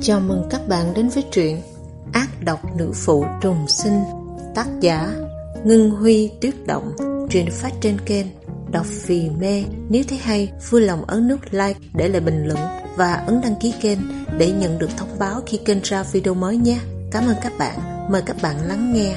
Chào mừng các bạn đến với truyện Ác độc nữ phụ trùng sinh, tác giả Ngân Huy Tuyết Động. Truyện phát trên kênh Đọc Vì Mê. Nếu thấy hay, vui lòng ấn nút like, để lại bình luận và ấn đăng ký kênh để nhận được thông báo khi kênh ra video mới nhé. Cảm ơn các bạn. Mời các bạn lắng nghe.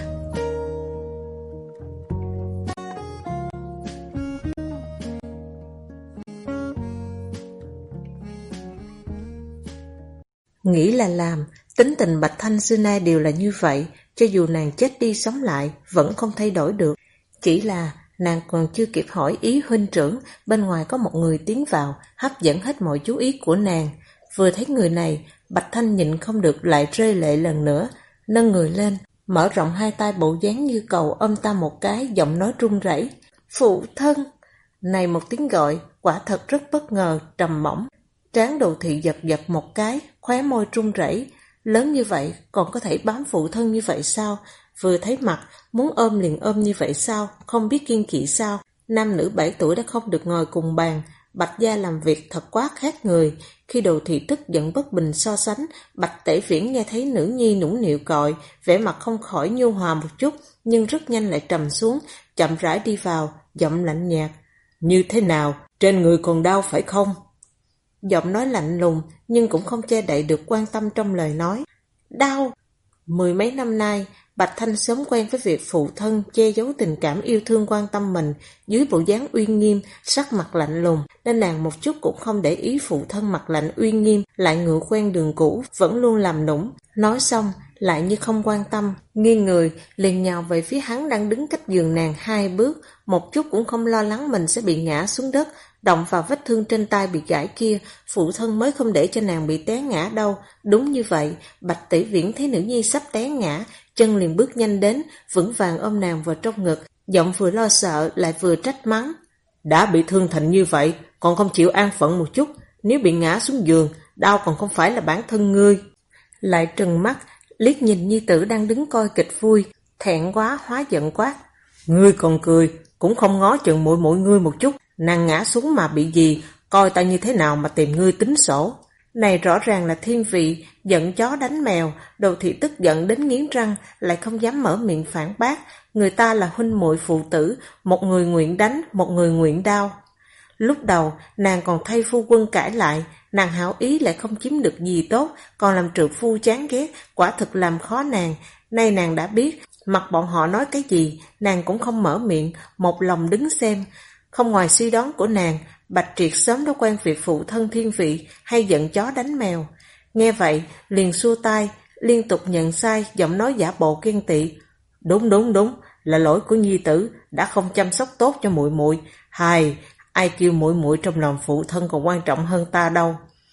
Nghĩ là làm, tính tình Bạch Thanh xưa nay đều là như vậy, cho dù nàng chết đi sống lại vẫn không thay đổi được. Chỉ là nàng còn chưa kịp hỏi ý huynh trưởng, bên ngoài có một người tiến vào, hấp dẫn hết mọi chú ý của nàng. Vừa thấy người này, Bạch Thanh nhịn không được lại rơi lệ lần nữa, nâng người lên, mở rộng hai tay bộ dáng như cầu ôm ta một cái, giọng nói run rẩy. Phụ thân! Này một tiếng gọi, quả thật rất bất ngờ, trầm mỏng. Trán Đồ Thị giật giật một cái, khóe môi run rẩy. Lớn như vậy còn có thể bám phụ thân như vậy sao? Vừa thấy mặt muốn ôm liền ôm như vậy sao? Không biết kiêng kỵ sao? Nam nữ 7 tuổi đã không được ngồi cùng bàn. Bạch gia làm việc thật quá khác người. Khi Đồ Thị tức giận bất bình so sánh, Bạch Tể Viễn nghe thấy nữ nhi nũng nịu gọi, vẻ mặt không khỏi nhu hòa một chút, nhưng rất nhanh lại trầm xuống, chậm rãi đi vào, giọng lạnh nhạt. Như thế nào? Trên người còn đau phải không? Giọng nói lạnh lùng nhưng cũng không che đậy được quan tâm trong lời nói. Đau! Mười mấy năm nay, Bạch Thanh sớm quen với việc phụ thân che giấu tình cảm yêu thương quan tâm mình dưới bộ dáng uy nghiêm, sắc mặt lạnh lùng, nên nàng một chút cũng không để ý phụ thân mặt lạnh uy nghiêm lại ngựa quen đường cũ, vẫn luôn làm nũng. Nói xong, lại như không quan tâm, nghiêng người, liền nhào về phía hắn đang đứng cách giường nàng 2 bước, một chút cũng không lo lắng mình sẽ bị ngã xuống đất. Động vào vết thương trên tay bị gãy kia, phụ thân mới không để cho nàng bị té ngã đâu. Đúng như vậy, Bạch Tỷ Viễn thấy nữ nhi sắp té ngã, chân liền bước nhanh đến, vững vàng ôm nàng vào trong ngực, giọng vừa lo sợ lại vừa trách mắng. Đã bị thương thành như vậy, còn không chịu an phận một chút, nếu bị ngã xuống giường, đau còn không phải là bản thân ngươi. Lại trừng mắt, liếc nhìn nhi tử đang đứng coi kịch vui, thẹn quá hóa giận quát. Ngươi còn cười, cũng không ngó chừng muội muội ngươi một chút. Nàng ngã xuống mà bị gì, coi ta như thế nào mà tìm ngươi tính sổ. Này rõ ràng là thiên vị, giận chó đánh mèo. Đồ Thị tức giận đến nghiến răng, lại không dám mở miệng phản bác. Người ta là huynh muội phụ tử, một người nguyện đánh, một người nguyện đau. Lúc đầu nàng còn thay phu quân cãi lại, nàng hảo ý lại không chiếm được gì tốt, còn làm trượng phu chán ghét, quả thực làm khó nàng. Nay nàng đã biết, mặc bọn họ nói cái gì, nàng cũng không mở miệng, một lòng đứng xem. Không ngoài suy đoán của nàng, Bạch Triệt sớm đã quen việc phụ thân thiên vị hay giận chó đánh mèo. Nghe vậy, liền xua tay, liên tục nhận sai, giọng nói giả bộ ghen tị. Đúng, là lỗi của nhi tử, đã không chăm sóc tốt cho muội muội. Hài, ai kêu muội muội trong lòng phụ thân còn quan trọng hơn ta đâu.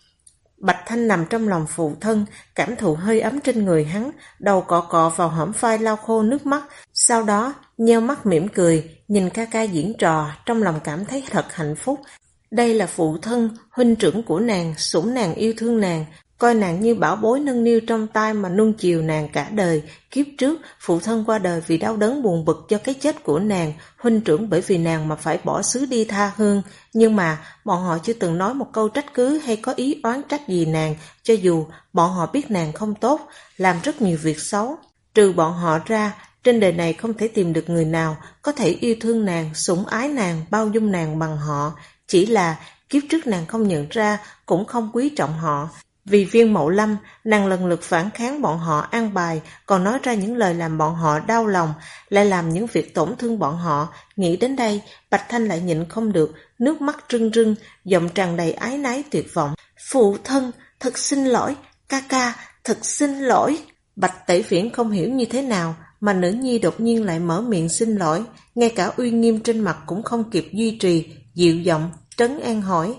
Bạch Thanh nằm trong lòng phụ thân, cảm thụ hơi ấm trên người hắn, đầu cọ cọ vào hõm vai lau khô nước mắt, sau đó nheo mắt mỉm cười, nhìn ca ca diễn trò, trong lòng cảm thấy thật hạnh phúc. Đây là phụ thân, huynh trưởng của nàng, sủng nàng yêu thương nàng, coi nàng như bảo bối nâng niu trong tay mà nuông chiều nàng cả đời. Kiếp trước, phụ thân qua đời vì đau đớn buồn bực cho cái chết của nàng, huynh trưởng bởi vì nàng mà phải bỏ xứ đi tha hương. Nhưng mà, bọn họ chưa từng nói một câu trách cứ hay có ý oán trách gì nàng, cho dù bọn họ biết nàng không tốt, làm rất nhiều việc xấu. Trừ bọn họ ra, trên đời này không thể tìm được người nào có thể yêu thương nàng, sủng ái nàng, bao dung nàng bằng họ. Chỉ là kiếp trước nàng không nhận ra, cũng không quý trọng họ. Vì Viên Mậu Lâm, nàng lần lượt phản kháng bọn họ an bài, còn nói ra những lời làm bọn họ đau lòng, lại làm những việc tổn thương bọn họ. Nghĩ đến đây, Bạch Thanh lại nhịn không được, nước mắt rưng rưng, giọng tràn đầy ái náy tuyệt vọng. Phụ thân, thật xin lỗi, ca ca, thật xin lỗi. Bạch Tể Viễn không hiểu như thế nào, mà nữ nhi đột nhiên lại mở miệng xin lỗi, ngay cả uy nghiêm trên mặt cũng không kịp duy trì, dịu giọng, trấn an hỏi.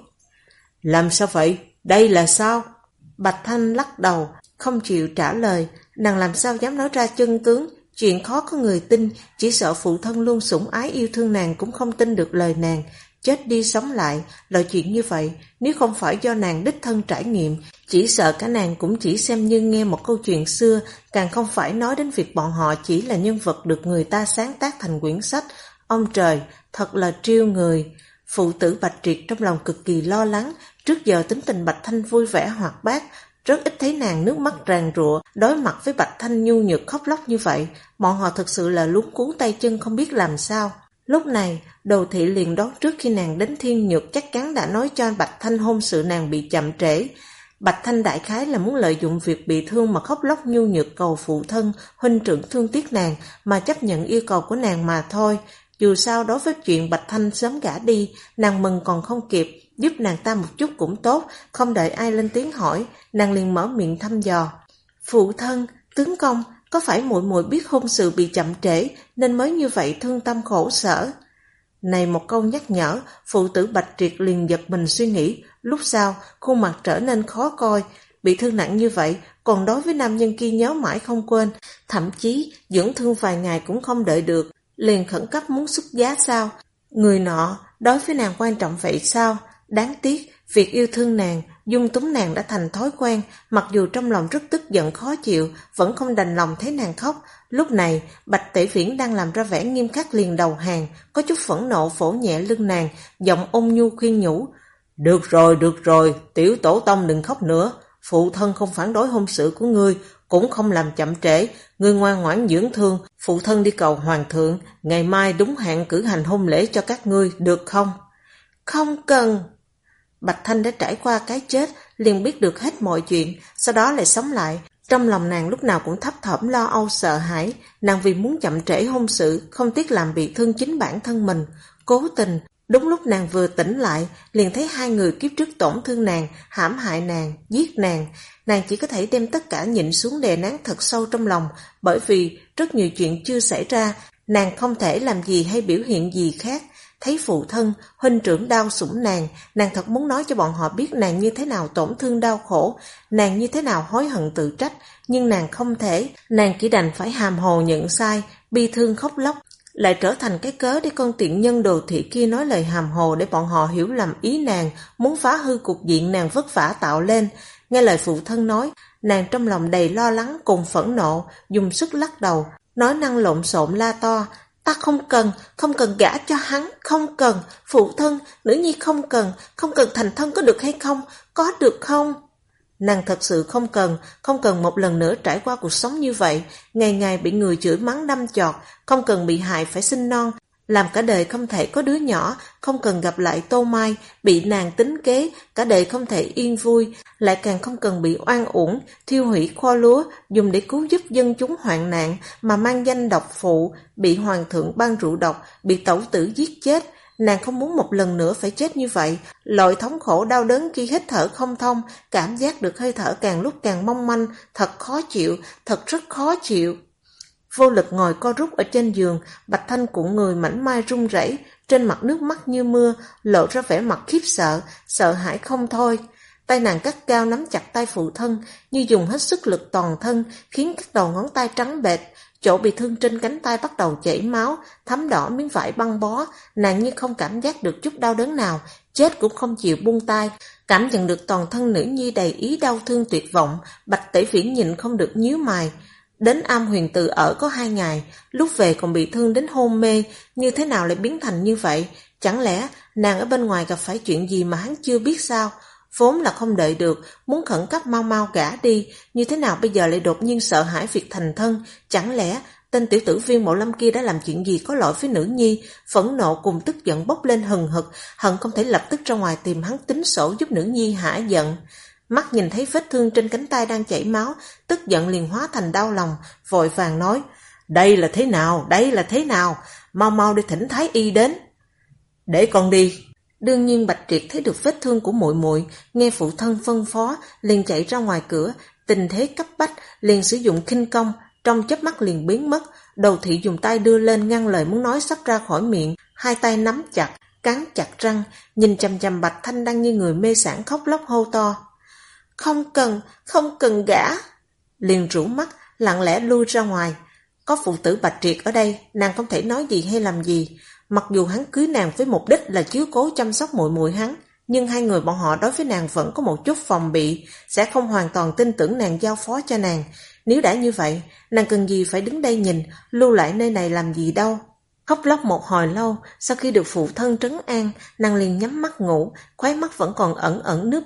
Làm sao vậy? Đây là sao? Bạch Thanh lắc đầu, không chịu trả lời, nàng làm sao dám nói ra chân tướng, chuyện khó có người tin, chỉ sợ phụ thân luôn sủng ái yêu thương nàng cũng không tin được lời nàng. Chết đi sống lại, loại chuyện như vậy, nếu không phải do nàng đích thân trải nghiệm, chỉ sợ cả nàng cũng chỉ xem như nghe một câu chuyện xưa, càng không phải nói đến việc bọn họ chỉ là nhân vật được người ta sáng tác thành quyển sách. Ông trời, thật là trêu người. Phụ tử Bạch Triệt trong lòng cực kỳ lo lắng, trước giờ tính tình Bạch Thanh vui vẻ hoạt bát, Rất ít thấy nàng nước mắt ràn rụa, đối mặt với Bạch Thanh nhu nhược khóc lóc như vậy. Bọn họ thực sự là luống cuống tay chân không biết làm sao. Lúc này, Đồ Thị liền đoán trước khi nàng đến Thiên Nhược chắc chắn đã nói cho Bạch Thanh hôn sự nàng bị chậm trễ. Bạch Thanh đại khái là muốn lợi dụng việc bị thương mà khóc lóc nhu nhược cầu phụ thân, huynh trưởng thương tiếc nàng mà chấp nhận yêu cầu của nàng mà thôi. Dù sao đối với chuyện Bạch Thanh sớm gả đi, nàng mừng còn không kịp, giúp nàng ta một chút cũng tốt, không đợi ai lên tiếng hỏi, nàng liền mở miệng thăm dò. Phụ thân, tướng công, có phải muội muội biết hôn sự bị chậm trễ nên mới như vậy thương tâm khổ sở? Này một câu nhắc nhở, phụ tử Bạch Triệt liền giật mình suy nghĩ, lúc sau khuôn mặt trở nên khó coi, bị thương nặng như vậy, còn đối với nam nhân kia nhớ mãi không quên, thậm chí dưỡng thương vài ngày cũng không đợi được, liền khẩn cấp muốn xuất giá sao? Người nọ đối với nàng quan trọng vậy sao? Đáng tiếc, việc yêu thương nàng, dung túng nàng đã thành thói quen, mặc dù trong lòng rất tức giận khó chịu, vẫn không đành lòng thấy nàng khóc. Lúc này, Bạch Tể Viễn đang làm ra vẻ nghiêm khắc liền đầu hàng, có chút phẫn nộ vỗ nhẹ lưng nàng, giọng ôn nhu khuyên nhủ. Được rồi, tiểu tổ tông đừng khóc nữa, phụ thân không phản đối hôn sự của ngươi, cũng không làm chậm trễ, ngươi ngoan ngoãn dưỡng thương, phụ thân đi cầu hoàng thượng, ngày mai đúng hạn cử hành hôn lễ cho các ngươi, được không? Không cần. Bạch Thanh đã trải qua cái chết, liền biết được hết mọi chuyện, sau đó lại sống lại. Trong lòng nàng lúc nào cũng thấp thỏm lo âu sợ hãi, nàng vì muốn chậm trễ hôn sự, không tiếc làm bị thương chính bản thân mình. Cố tình, đúng lúc nàng vừa tỉnh lại, liền thấy hai người kiếp trước tổn thương nàng, hãm hại nàng, giết nàng. Nàng chỉ có thể đem tất cả nhịn xuống đè nén thật sâu trong lòng, bởi vì rất nhiều chuyện chưa xảy ra, nàng không thể làm gì hay biểu hiện gì khác. Thấy phụ thân, huynh trưởng đau sủng nàng thật muốn nói cho bọn họ biết nàng như thế nào tổn thương đau khổ, nàng như thế nào hối hận tự trách, nhưng nàng không thể, nàng chỉ đành phải hàm hồ nhận sai, bi thương khóc lóc, lại trở thành cái cớ để con tiện nhân Đồ Thị kia nói lời hàm hồ để bọn họ hiểu lầm ý nàng, muốn phá hư cục diện nàng vất vả tạo lên. Nghe lời phụ thân nói, nàng trong lòng đầy lo lắng cùng phẫn nộ, dùng sức lắc đầu, nói năng lộn xộn la to. Ta không cần gả cho hắn, không cần, phụ thân, nữ nhi không cần thành thân có được hay không, có được không? Nàng thật sự không cần một lần nữa trải qua cuộc sống như vậy, ngày ngày bị người chửi mắng đâm chọt, không cần bị hại phải sinh non, làm cả đời không thể có đứa nhỏ, không cần gặp lại Tô Mai, bị nàng tính kế, cả đời không thể yên vui, lại càng không cần bị oan uổng, thiêu hủy kho lúa, dùng để cứu giúp dân chúng hoạn nạn, mà mang danh độc phụ, bị hoàng thượng ban rượu độc, bị tẩu tử giết chết. Nàng không muốn một lần nữa phải chết như vậy, loại thống khổ đau đớn khi hít thở không thông, cảm giác được hơi thở càng lúc càng mong manh, thật khó chịu, thật rất khó chịu. Vô lực ngồi co rút ở trên giường, Bạch Thanh cuộn người mảnh mai run rẩy, trên mặt nước mắt như mưa, lộ ra vẻ mặt khiếp sợ, sợ hãi không thôi. Tay nàng gắt gao nắm chặt tay phụ thân, như dùng hết sức lực toàn thân, khiến các đầu ngón tay trắng bệch, chỗ bị thương trên cánh tay bắt đầu chảy máu, thấm đỏ miếng vải băng bó, nàng như không cảm giác được chút đau đớn nào, chết cũng không chịu buông tay. Cảm nhận được toàn thân nữ nhi đầy ý đau thương tuyệt vọng, Bạch Tể Viễn nhìn không được nhíu mày. Đến Am Huyền Từ ở có 2 ngày, lúc về còn bị thương đến hôn mê, như thế nào lại biến thành như vậy? Chẳng lẽ nàng ở bên ngoài gặp phải chuyện gì mà hắn chưa biết sao? Vốn là không đợi được, muốn khẩn cấp mau mau gả đi, như thế nào bây giờ lại đột nhiên sợ hãi việc thành thân? Chẳng lẽ tên tiểu tử Viên Mộ Lâm kia đã làm chuyện gì có lỗi với nữ nhi? Phẫn nộ cùng tức giận bốc lên hừng hực, hận không thể lập tức ra ngoài tìm hắn tính sổ giúp nữ nhi hả giận. Mắt nhìn thấy vết thương trên cánh tay đang chảy máu, tức giận liền hóa thành đau lòng, vội vàng nói, đây là thế nào, mau mau đi thỉnh thái y đến. Để con đi. Đương nhiên Bạch Triệt thấy được vết thương của muội muội, nghe phụ thân phân phó, liền chạy ra ngoài cửa, tình thế cấp bách, liền sử dụng khinh công, trong chớp mắt liền biến mất. Đầu Thị dùng tay đưa lên ngăn lời muốn nói sắp ra khỏi miệng, hai tay nắm chặt, cắn chặt răng, nhìn chằm chằm Bạch Thanh đang như người mê sảng khóc lóc hô to. Không cần gả. Liền rũ mắt, lặng lẽ lui ra ngoài. Có phụ tử Bạch Triệt ở đây, nàng không thể nói gì hay làm gì. Mặc dù hắn cưới nàng với mục đích là chiếu cố chăm sóc muội muội hắn, nhưng hai người bọn họ đối với nàng vẫn có một chút phòng bị, sẽ không hoàn toàn tin tưởng nàng giao phó cho nàng. Nếu đã như vậy, nàng cần gì phải đứng đây nhìn, lưu lại nơi này làm gì đâu. Khóc lóc một hồi lâu, sau khi được phụ thân trấn an, nàng liền nhắm mắt ngủ, khóe mắt vẫn còn ẩn ẩn nước mắt,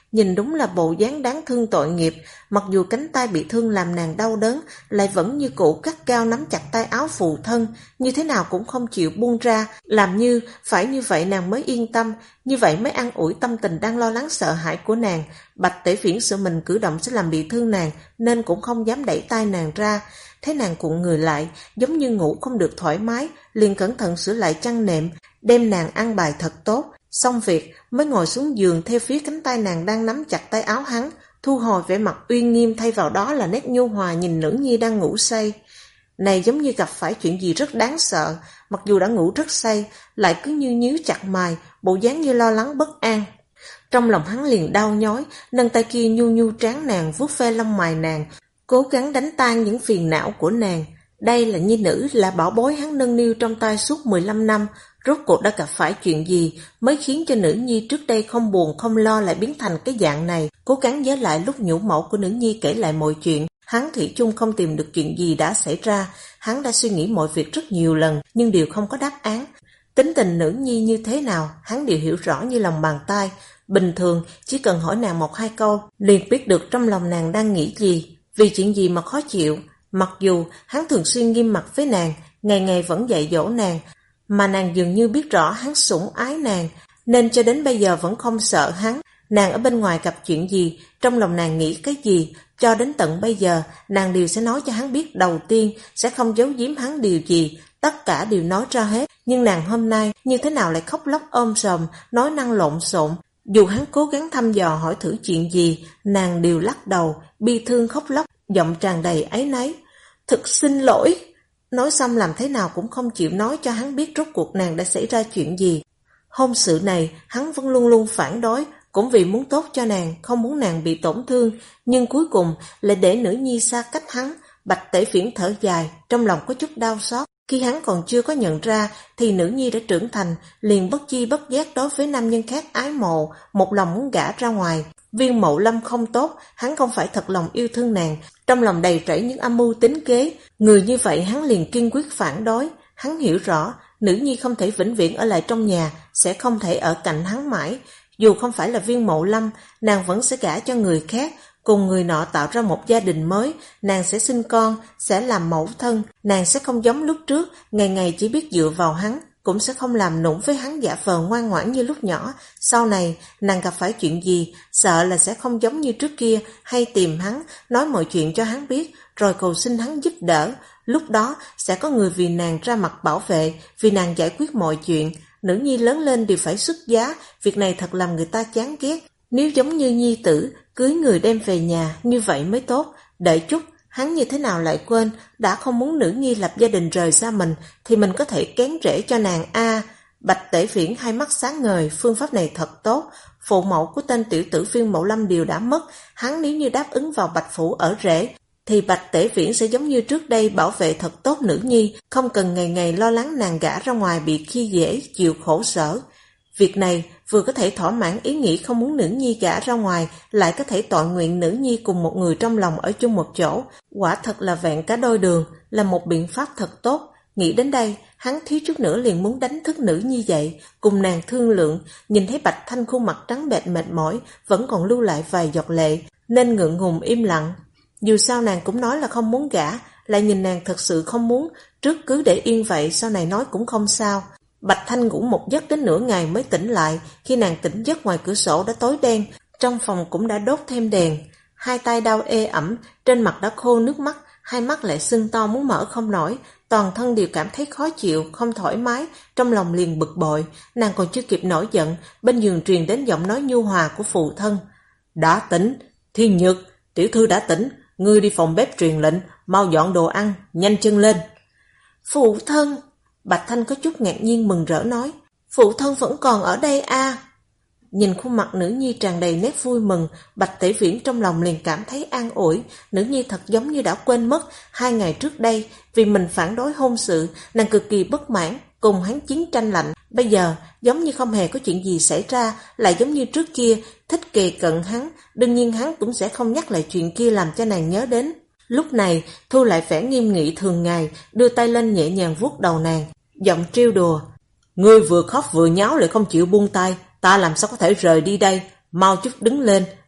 nhìn đúng là bộ dáng đáng thương tội nghiệp. Mặc dù cánh tay bị thương làm nàng đau đớn, lại vẫn như cũ gắt gao nắm chặt tay áo phụ thân, như thế nào cũng không chịu buông ra, làm như phải như vậy nàng mới yên tâm, như vậy mới an ủi tâm tình đang lo lắng sợ hãi của nàng. Bạch Tể Viễn sợ mình cử động sẽ làm bị thương nàng, nên cũng không dám đẩy tay nàng ra. Thấy nàng cuộn người lại, giống như ngủ không được thoải mái, liền cẩn thận sửa lại chăn nệm, đem nàng ăn bài thật tốt. Xong việc mới ngồi xuống giường theo phía cánh tay nàng đang nắm chặt tay áo hắn, thu hồi vẻ mặt uy nghiêm, thay vào đó là nét nhu hòa nhìn nữ nhi đang ngủ say. Này giống như gặp phải chuyện gì rất đáng sợ, mặc dù đã ngủ rất say, lại cứ như nhíu chặt mày, bộ dáng như lo lắng bất an. Trong lòng hắn liền đau nhói, nâng tay kia nhu nhu trán nàng, vuốt ve lông mày nàng, cố gắng đánh tan những phiền não của nàng. Đây là nhi nữ, là bảo bối hắn nâng niu trong tay suốt 15 năm, rốt cuộc đã gặp phải chuyện gì mới khiến cho nữ nhi trước đây không buồn không lo lại biến thành cái dạng này. Cố gắng nhớ lại lúc nhũ mẫu của nữ nhi kể lại mọi chuyện, hắn thủy chung không tìm được chuyện gì đã xảy ra. Hắn đã suy nghĩ mọi việc rất nhiều lần nhưng đều không có đáp án. Tính tình nữ nhi như thế nào hắn đều hiểu rõ như lòng bàn tay. Bình thường chỉ cần hỏi nàng 1-2 câu liền biết được trong lòng nàng đang nghĩ gì, vì chuyện gì mà khó chịu. Mặc dù hắn thường xuyên nghiêm mặt với nàng, ngày ngày vẫn dạy dỗ nàng, mà nàng dường như biết rõ hắn sủng ái nàng, nên cho đến bây giờ vẫn không sợ hắn. Nàng ở bên ngoài gặp chuyện gì, trong lòng nàng nghĩ cái gì, cho đến tận bây giờ nàng đều sẽ nói cho hắn biết đầu tiên, sẽ không giấu giếm hắn điều gì, tất cả đều nói ra hết. Nhưng nàng hôm nay như thế nào lại khóc lóc ôm sòm, nói năng lộn xộn. Dù hắn cố gắng thăm dò hỏi thử chuyện gì, nàng đều lắc đầu, bi thương khóc lóc, giọng tràn đầy áy náy. Thực xin lỗi. Nói xong làm thế nào cũng không chịu nói cho hắn biết rốt cuộc nàng đã xảy ra chuyện gì. Hôn sự này hắn vẫn luôn luôn phản đối, cũng vì muốn tốt cho nàng, không muốn nàng bị tổn thương, nhưng cuối cùng lại để nữ nhi xa cách hắn. Bạch Tể Viễn thở dài, trong lòng có chút đau xót. Khi hắn còn chưa có nhận ra thì nữ nhi đã trưởng thành, liền bất chi bất giác đối với nam nhân khác ái mộ, một lòng muốn gả ra ngoài. Viên Mậu Lâm không tốt, hắn không phải thật lòng yêu thương nàng, trong lòng đầy rẫy những âm mưu tính kế. Người như vậy hắn liền kiên quyết phản đối. Hắn hiểu rõ nữ nhi không thể vĩnh viễn ở lại trong nhà, sẽ không thể ở cạnh hắn mãi. Dù không phải là Viên Mậu Lâm, nàng vẫn sẽ gả cho người khác, cùng người nọ tạo ra một gia đình mới. Nàng sẽ sinh con, sẽ làm mẫu thân. Nàng sẽ không giống lúc trước, ngày ngày chỉ biết dựa vào hắn, cũng sẽ không làm nũng với hắn giả vờ ngoan ngoãn như lúc nhỏ. Sau này nàng gặp phải chuyện gì, sợ là sẽ không giống như trước kia, hay tìm hắn, nói mọi chuyện cho hắn biết, rồi cầu xin hắn giúp đỡ. Lúc đó sẽ có người vì nàng ra mặt bảo vệ, vì nàng giải quyết mọi chuyện. Nữ nhi lớn lên đều phải xuất giá, việc này thật làm người ta chán ghét. Nếu giống như nhi tử, cưới người đem về nhà, như vậy mới tốt. Đợi chút, hắn như thế nào lại quên, đã không muốn nữ nhi lập gia đình rời xa mình, thì mình có thể kén rễ cho nàng a. Bạch Tể Viễn hai mắt sáng ngời, phương pháp này thật tốt. Phụ mẫu của tên tiểu tử Viên Mậu Lâm đều đã mất, hắn nếu như đáp ứng vào Bạch Phủ ở rể, thì Bạch Tể Viễn sẽ giống như trước đây bảo vệ thật tốt nữ nhi, không cần ngày ngày lo lắng nàng gả ra ngoài bị khi dễ, chịu khổ sở. Việc này vừa có thể thỏa mãn ý nghĩ không muốn nữ nhi gả ra ngoài, lại có thể tọa nguyện nữ nhi cùng một người trong lòng ở chung một chỗ. Quả thật là vẹn cả đôi đường, là một biện pháp thật tốt. Nghĩ đến đây, hắn thiếu chút nữa liền muốn đánh thức nữ nhi dậy, cùng nàng thương lượng. Nhìn thấy Bạch Thanh khuôn mặt trắng bệch mệt mỏi, vẫn còn lưu lại vài giọt lệ, nên ngượng ngùng im lặng. Dù sao nàng cũng nói là không muốn gả, lại nhìn nàng thật sự không muốn, trước cứ để yên vậy, sau này nói cũng không sao. Bạch Thanh ngủ một giấc đến nửa ngày mới tỉnh lại. Khi nàng tỉnh giấc, ngoài cửa sổ đã tối đen, trong phòng cũng đã đốt thêm đèn. Hai tay đau ê ẩm, trên mặt đã khô nước mắt, hai mắt lại sưng to muốn mở không nổi, toàn thân đều cảm thấy khó chịu, không thoải mái, trong lòng liền bực bội. Nàng còn chưa kịp nổi giận, bên giường truyền đến giọng nói nhu hòa của phụ thân. Đã tỉnh, Thiên Nhược, tiểu thư đã tỉnh, ngươi đi phòng bếp truyền lệnh, mau dọn đồ ăn, nhanh chân lên. Phụ thân. Bạch Thanh có chút ngạc nhiên mừng rỡ nói, phụ thân vẫn còn ở đây a. Nhìn khuôn mặt nữ nhi tràn đầy nét vui mừng, Bạch Tể Viễn trong lòng liền cảm thấy an ủi. Nữ nhi thật giống như đã quên mất 2 ngày trước đây, vì mình phản đối hôn sự, nàng cực kỳ bất mãn, cùng hắn chiến tranh lạnh. Bây giờ giống như không hề có chuyện gì xảy ra, lại giống như trước kia thích kề cận hắn. Đương nhiên hắn cũng sẽ không nhắc lại chuyện kia làm cho nàng nhớ đến. Lúc này thu lại vẻ nghiêm nghị thường ngày, đưa tay lên nhẹ nhàng vuốt đầu nàng, giọng trêu đùa. Ngươi vừa khóc vừa nháo lại không chịu buông tay, ta làm sao có thể rời đi đây, mau chút đứng lên,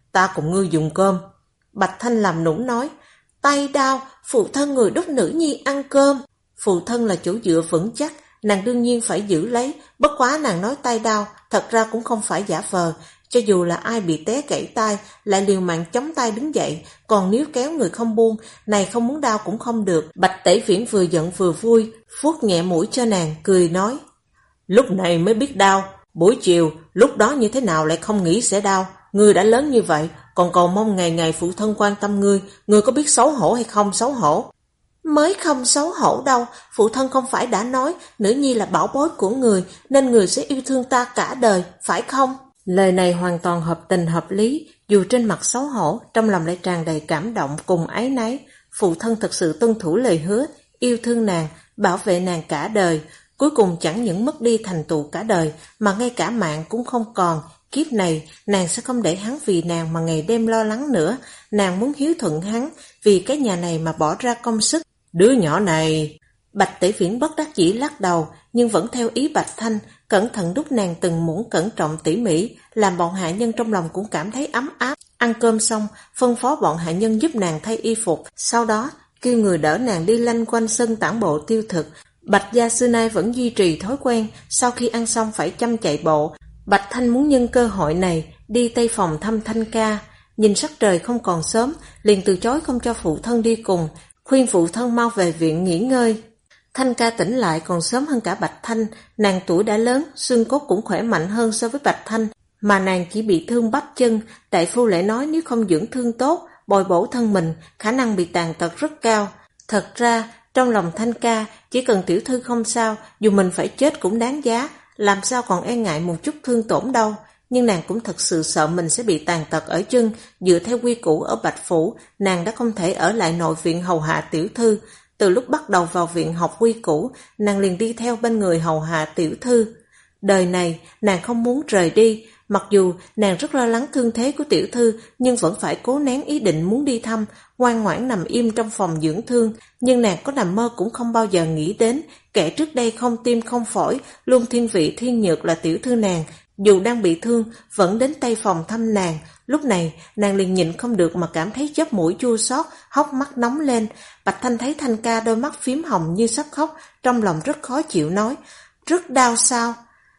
ta cùng ngươi dùng cơm. Bạch Thanh làm nũng nói, tay đau, phụ thân người đốt nữ nhi ăn cơm. Phụ thân là chỗ dựa vững chắc, nàng đương nhiên phải giữ lấy, bất quá nàng nói tay đau, thật ra cũng không phải giả vờ. Cho dù là ai bị té gãy tay, lại liều mạng chống tay đứng dậy, còn nếu kéo người không buông, này không muốn đau cũng không được. Bạch Tể Viễn vừa giận vừa vui, vuốt nhẹ mũi cho nàng, cười nói, lúc này mới biết đau, buổi chiều, lúc đó như thế nào lại không nghĩ sẽ đau. Ngươi đã lớn như vậy, còn cầu mong ngày ngày phụ thân quan tâm ngươi có biết xấu hổ hay không xấu hổ? Mới không xấu hổ đâu, phụ thân không phải đã nói nữ nhi là bảo bối của người, nên người sẽ yêu thương ta cả đời, phải không? Lời này hoàn toàn hợp tình hợp lý, dù trên mặt xấu hổ, trong lòng lại tràn đầy cảm động cùng áy náy. Phụ thân thật sự tuân thủ lời hứa, yêu thương nàng, bảo vệ nàng cả đời, cuối cùng chẳng những mất đi thành tựu cả đời, mà ngay cả mạng cũng không còn. Kiếp này, nàng sẽ không để hắn vì nàng mà ngày đêm lo lắng nữa, nàng muốn hiếu thuận hắn, vì cái nhà này mà bỏ ra công sức. Đứa nhỏ này... Bạch Tể Viễn bất đắc dĩ lắc đầu, nhưng vẫn theo ý Bạch Thanh, cẩn thận đút nàng từng muỗng cẩn trọng tỉ mỉ, làm bọn hạ nhân trong lòng cũng cảm thấy ấm áp. Ăn cơm xong, phân phó bọn hạ nhân giúp nàng thay y phục, sau đó kêu người đỡ nàng đi lanh quanh sân tản bộ tiêu thực. Bạch gia xưa nay vẫn duy trì thói quen, sau khi ăn xong phải chăm chạy bộ. Bạch Thanh muốn nhân cơ hội này đi tây phòng thăm Thanh ca, nhìn sắc trời không còn sớm, liền từ chối không cho phụ thân đi cùng, khuyên phụ thân mau về viện nghỉ ngơi. Thanh ca tỉnh lại còn sớm hơn cả Bạch Thanh, nàng tuổi đã lớn, xương cốt cũng khỏe mạnh hơn so với Bạch Thanh, mà nàng chỉ bị thương bắp chân, đại phu lại nói nếu không dưỡng thương tốt, bồi bổ thân mình, khả năng bị tàn tật rất cao. Thật ra, trong lòng Thanh ca, chỉ cần tiểu thư không sao, dù mình phải chết cũng đáng giá, làm sao còn e ngại một chút thương tổn đâu. Nhưng nàng cũng thật sự sợ mình sẽ bị tàn tật ở chân, dựa theo quy củ ở Bạch Phủ, nàng đã không thể ở lại nội viện hầu hạ tiểu thư. Từ lúc bắt đầu vào viện học quy củ, nàng liền đi theo bên người hầu hạ tiểu thư. Đời này, nàng không muốn rời đi, mặc dù nàng rất lo lắng thương thế của tiểu thư, nhưng vẫn phải cố nén ý định muốn đi thăm, ngoan ngoãn nằm im trong phòng dưỡng thương. Nhưng nàng có nằm mơ cũng không bao giờ nghĩ đến, kẻ trước đây không tim không phổi, luôn thiên vị thiên nhược là tiểu thư nàng, dù đang bị thương, vẫn đến tây phòng thăm nàng. Lúc này, nàng liền nhịn không được mà cảm thấy chóp mũi chua xót, hốc mắt nóng lên. Bạch Thanh thấy Thanh ca đôi mắt phím hồng như sắp khóc, trong lòng rất khó chịu nói, rất đau sao?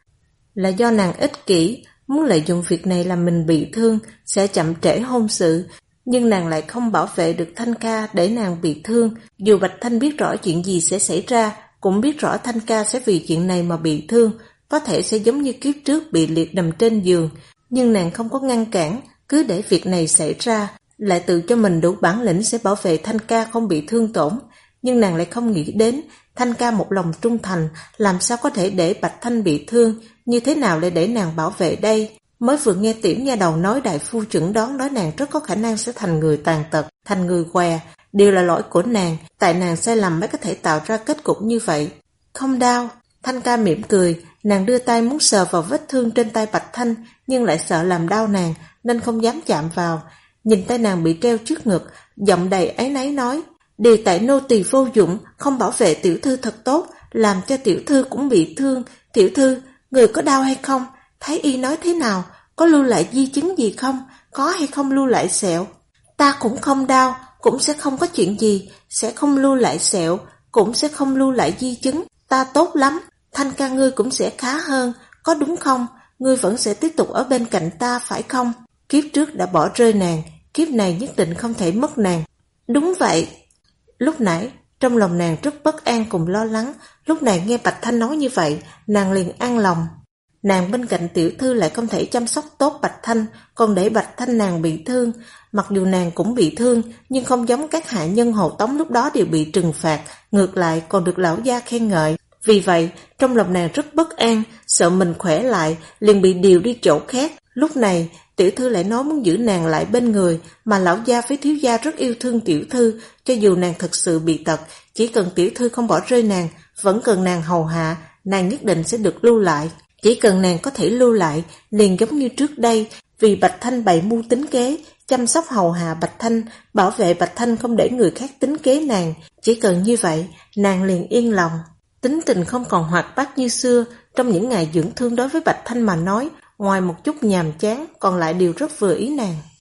Là do nàng ích kỷ, muốn lợi dụng việc này làm mình bị thương, sẽ chậm trễ hôn sự. Nhưng nàng lại không bảo vệ được Thanh ca để nàng bị thương. Dù Bạch Thanh biết rõ chuyện gì sẽ xảy ra, cũng biết rõ Thanh ca sẽ vì chuyện này mà bị thương, có thể sẽ giống như kiếp trước bị liệt nằm trên giường. Nhưng nàng không có ngăn cản, cứ để việc này xảy ra, lại tự cho mình đủ bản lĩnh sẽ bảo vệ Thanh ca không bị thương tổn. Nhưng nàng lại không nghĩ đến, Thanh ca một lòng trung thành, làm sao có thể để Bạch Thanh bị thương, như thế nào lại để nàng bảo vệ đây? Mới vừa nghe tiểu nha đầu nói đại phu chẩn đoán nói nàng rất có khả năng sẽ thành người tàn tật, thành người què, đều là lỗi của nàng, tại nàng sai lầm mới có thể tạo ra kết cục như vậy. Không đau. Thanh ca mỉm cười, nàng đưa tay muốn sờ vào vết thương trên tay Bạch Thanh, nhưng lại sợ làm đau nàng, nên không dám chạm vào. Nhìn tay nàng bị treo trước ngực, giọng đầy áy náy nói, đều tại nô tỳ vô dụng, không bảo vệ tiểu thư thật tốt, làm cho tiểu thư cũng bị thương. Tiểu thư, người có đau hay không? Thái y nói thế nào? Có lưu lại di chứng gì không? Có hay không lưu lại sẹo? Ta cũng không đau, cũng sẽ không có chuyện gì, sẽ không lưu lại sẹo, cũng sẽ không lưu lại di chứng. Ta tốt lắm, Thanh ca ngươi cũng sẽ khá hơn, có đúng không? Ngươi vẫn sẽ tiếp tục ở bên cạnh ta phải không? Kiếp trước đã bỏ rơi nàng, kiếp này nhất định không thể mất nàng. Đúng vậy. Lúc nãy, trong lòng nàng rất bất an cùng lo lắng, lúc này nghe Bạch Thanh nói như vậy, nàng liền an lòng. Nàng bên cạnh tiểu thư lại không thể chăm sóc tốt Bạch Thanh, còn để Bạch Thanh nàng bị thương. Mặc dù nàng cũng bị thương, nhưng không giống các hạ nhân Hồ Tống lúc đó đều bị trừng phạt, ngược lại còn được lão gia khen ngợi. Vì vậy, trong lòng nàng rất bất an, sợ mình khỏe lại, liền bị điều đi chỗ khác. Lúc này, tiểu thư lại nói muốn giữ nàng lại bên người, mà lão gia với thiếu gia rất yêu thương tiểu thư, cho dù nàng thật sự bị tật, chỉ cần tiểu thư không bỏ rơi nàng, vẫn cần nàng hầu hạ, nàng nhất định sẽ được lưu lại. Chỉ cần nàng có thể lưu lại, liền giống như trước đây, vì Bạch Thanh bày mưu tính kế, chăm sóc hầu hạ Bạch Thanh, bảo vệ Bạch Thanh không để người khác tính kế nàng. Chỉ cần như vậy, nàng liền yên lòng. Tính tình không còn hoạt bát như xưa, trong những ngày dưỡng thương đối với Bạch Thanh mà nói, ngoài một chút nhàm chán, còn lại đều rất vừa ý nàng.